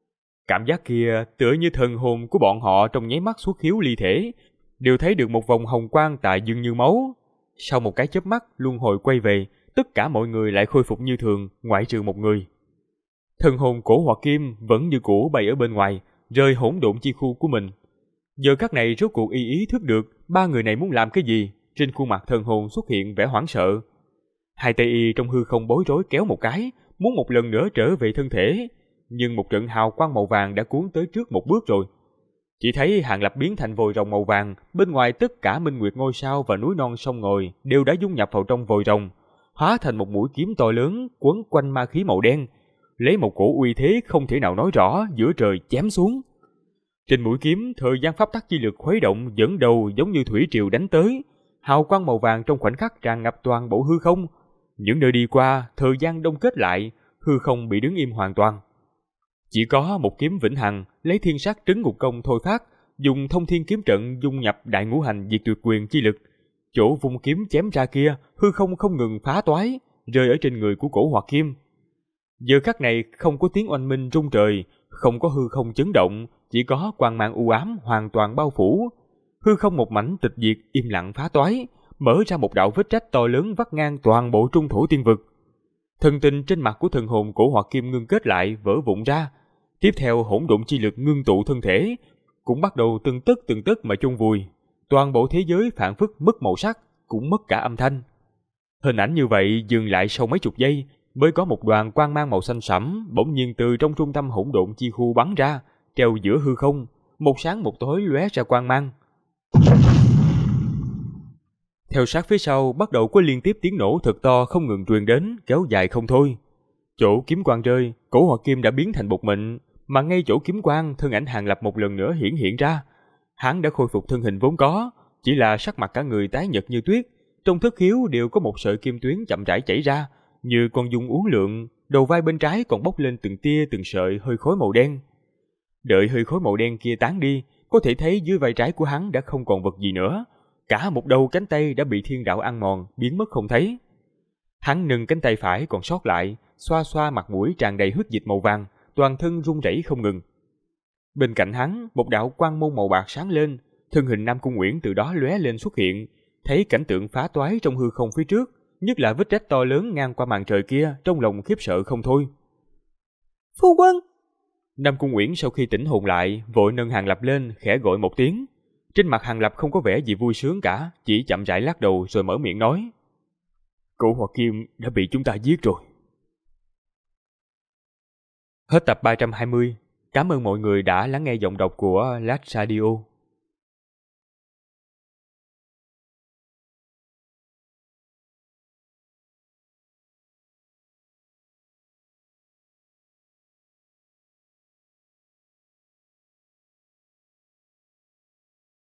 Cảm giác kia tựa như thần hồn của bọn họ trong nháy mắt xuất hiếu ly thể, đều thấy được một vòng hồng quang tại dương như máu. Sau một cái chớp mắt, luân hồi quay về, tất cả mọi người lại khôi phục như thường, ngoại trừ một người. Thần hồn Cổ Hoạt Kim vẫn như cũ bay ở bên ngoài, rời hỗn độn chi khu của mình. Giờ khắc này rốt cuộc ý thức được ba người này muốn làm cái gì, trên khuôn mặt thần hồn xuất hiện vẻ hoảng sợ. Hai tay y trong hư không bối rối kéo một cái, muốn một lần nữa trở về thân thể, nhưng một trận hào quang màu vàng đã cuốn tới trước một bước rồi. Chỉ thấy Hàng Lập biến thành vòi rồng màu vàng, bên ngoài tất cả minh nguyệt ngôi sao và núi non sông ngòi đều đã dung nhập vào trong vòi rồng, hóa thành một mũi kiếm to lớn quấn quanh ma khí màu đen, lấy một cổ uy thế không thể nào nói rõ giữa trời chém xuống. Trên mũi kiếm, thời gian pháp tắc chi lực khuấy động dẫn đầu giống như thủy triều đánh tới, hào quang màu vàng trong khoảnh khắc tràn ngập toàn bộ hư không. Những nơi đi qua, thời gian đông kết lại, hư không bị đứng im hoàn toàn. Chỉ có một kiếm vĩnh hằng lấy thiên sát trấn ngục công thôi phát, dùng thông thiên kiếm trận dung nhập đại ngũ hành diệt tuyệt quyền chi lực. Chỗ vung kiếm chém ra kia, hư không không ngừng phá toái, rơi ở trên người của Cổ Hoạt Kim. Giờ khắc này không có tiếng oanh minh rung trời, không có hư không chấn động, chỉ có quang mang u ám hoàn toàn bao phủ. Hư không một mảnh tịch diệt im lặng phá toái, mở ra một đạo vết rách to lớn vắt ngang toàn bộ trung thổ tiên vực. Thần tình trên mặt của thần hồn Cổ Hoạt Kim ngưng kết lại vỡ vụn ra. Tiếp theo hỗn độn chi lực ngưng tụ thân thể, cũng bắt đầu từng tấc mà chôn vùi. Toàn bộ thế giới phảng phất mất màu sắc, cũng mất cả âm thanh. Hình ảnh như vậy dừng lại sau mấy chục giây, mới có một đoàn quang mang màu xanh sẫm bỗng nhiên từ trong trung tâm hỗn độn chi khu bắn ra, treo giữa hư không, một sáng một tối lóe ra quang mang. Theo sát phía sau bắt đầu có liên tiếp tiếng nổ thật to không ngừng truyền đến, kéo dài không thôi. Chỗ kiếm quang rơi, Cổ Hoạt Kim đã biến thành bột mịn, mà ngay chỗ kiếm quang, thân ảnh Hàng Lập một lần nữa hiện ra. Hắn đã khôi phục thân hình vốn có, chỉ là sắc mặt cả người tái nhợt như tuyết, trong thất khiếu đều có một sợi kim tuyến chậm rãi chảy ra, như con dung uốn lượn, đầu vai bên trái còn bốc lên từng tia từng sợi hơi khói màu đen. Đợi hơi khói màu đen kia tán đi, có thể thấy dưới vai trái của hắn đã không còn vật gì nữa, cả một đầu cánh tay đã bị thiên đạo ăn mòn, biến mất không thấy. Hắn nâng cánh tay phải còn sót lại, xoa xoa mặt mũi tràn đầy huyết dịch màu vàng, toàn thân run rẩy không ngừng. Bên cạnh hắn, một đạo quang môn màu bạc sáng lên, thân hình Nam Cung Uyển từ đó lóe lên xuất hiện, thấy cảnh tượng phá toái trong hư không phía trước, nhất là vết rách to lớn ngang qua màn trời kia, trong lòng khiếp sợ không thôi. Phu quân! Nam Cung Uyển sau khi tỉnh hồn lại, vội nâng Hàng Lập lên, khẽ gọi một tiếng. Trên mặt Hàng Lập không có vẻ gì vui sướng cả, chỉ chậm rãi lắc đầu rồi mở miệng nói: Cổ Hoạt Kim đã bị chúng ta giết rồi. Hết tập 320. Cảm ơn mọi người đã lắng nghe giọng đọc của Last Radio.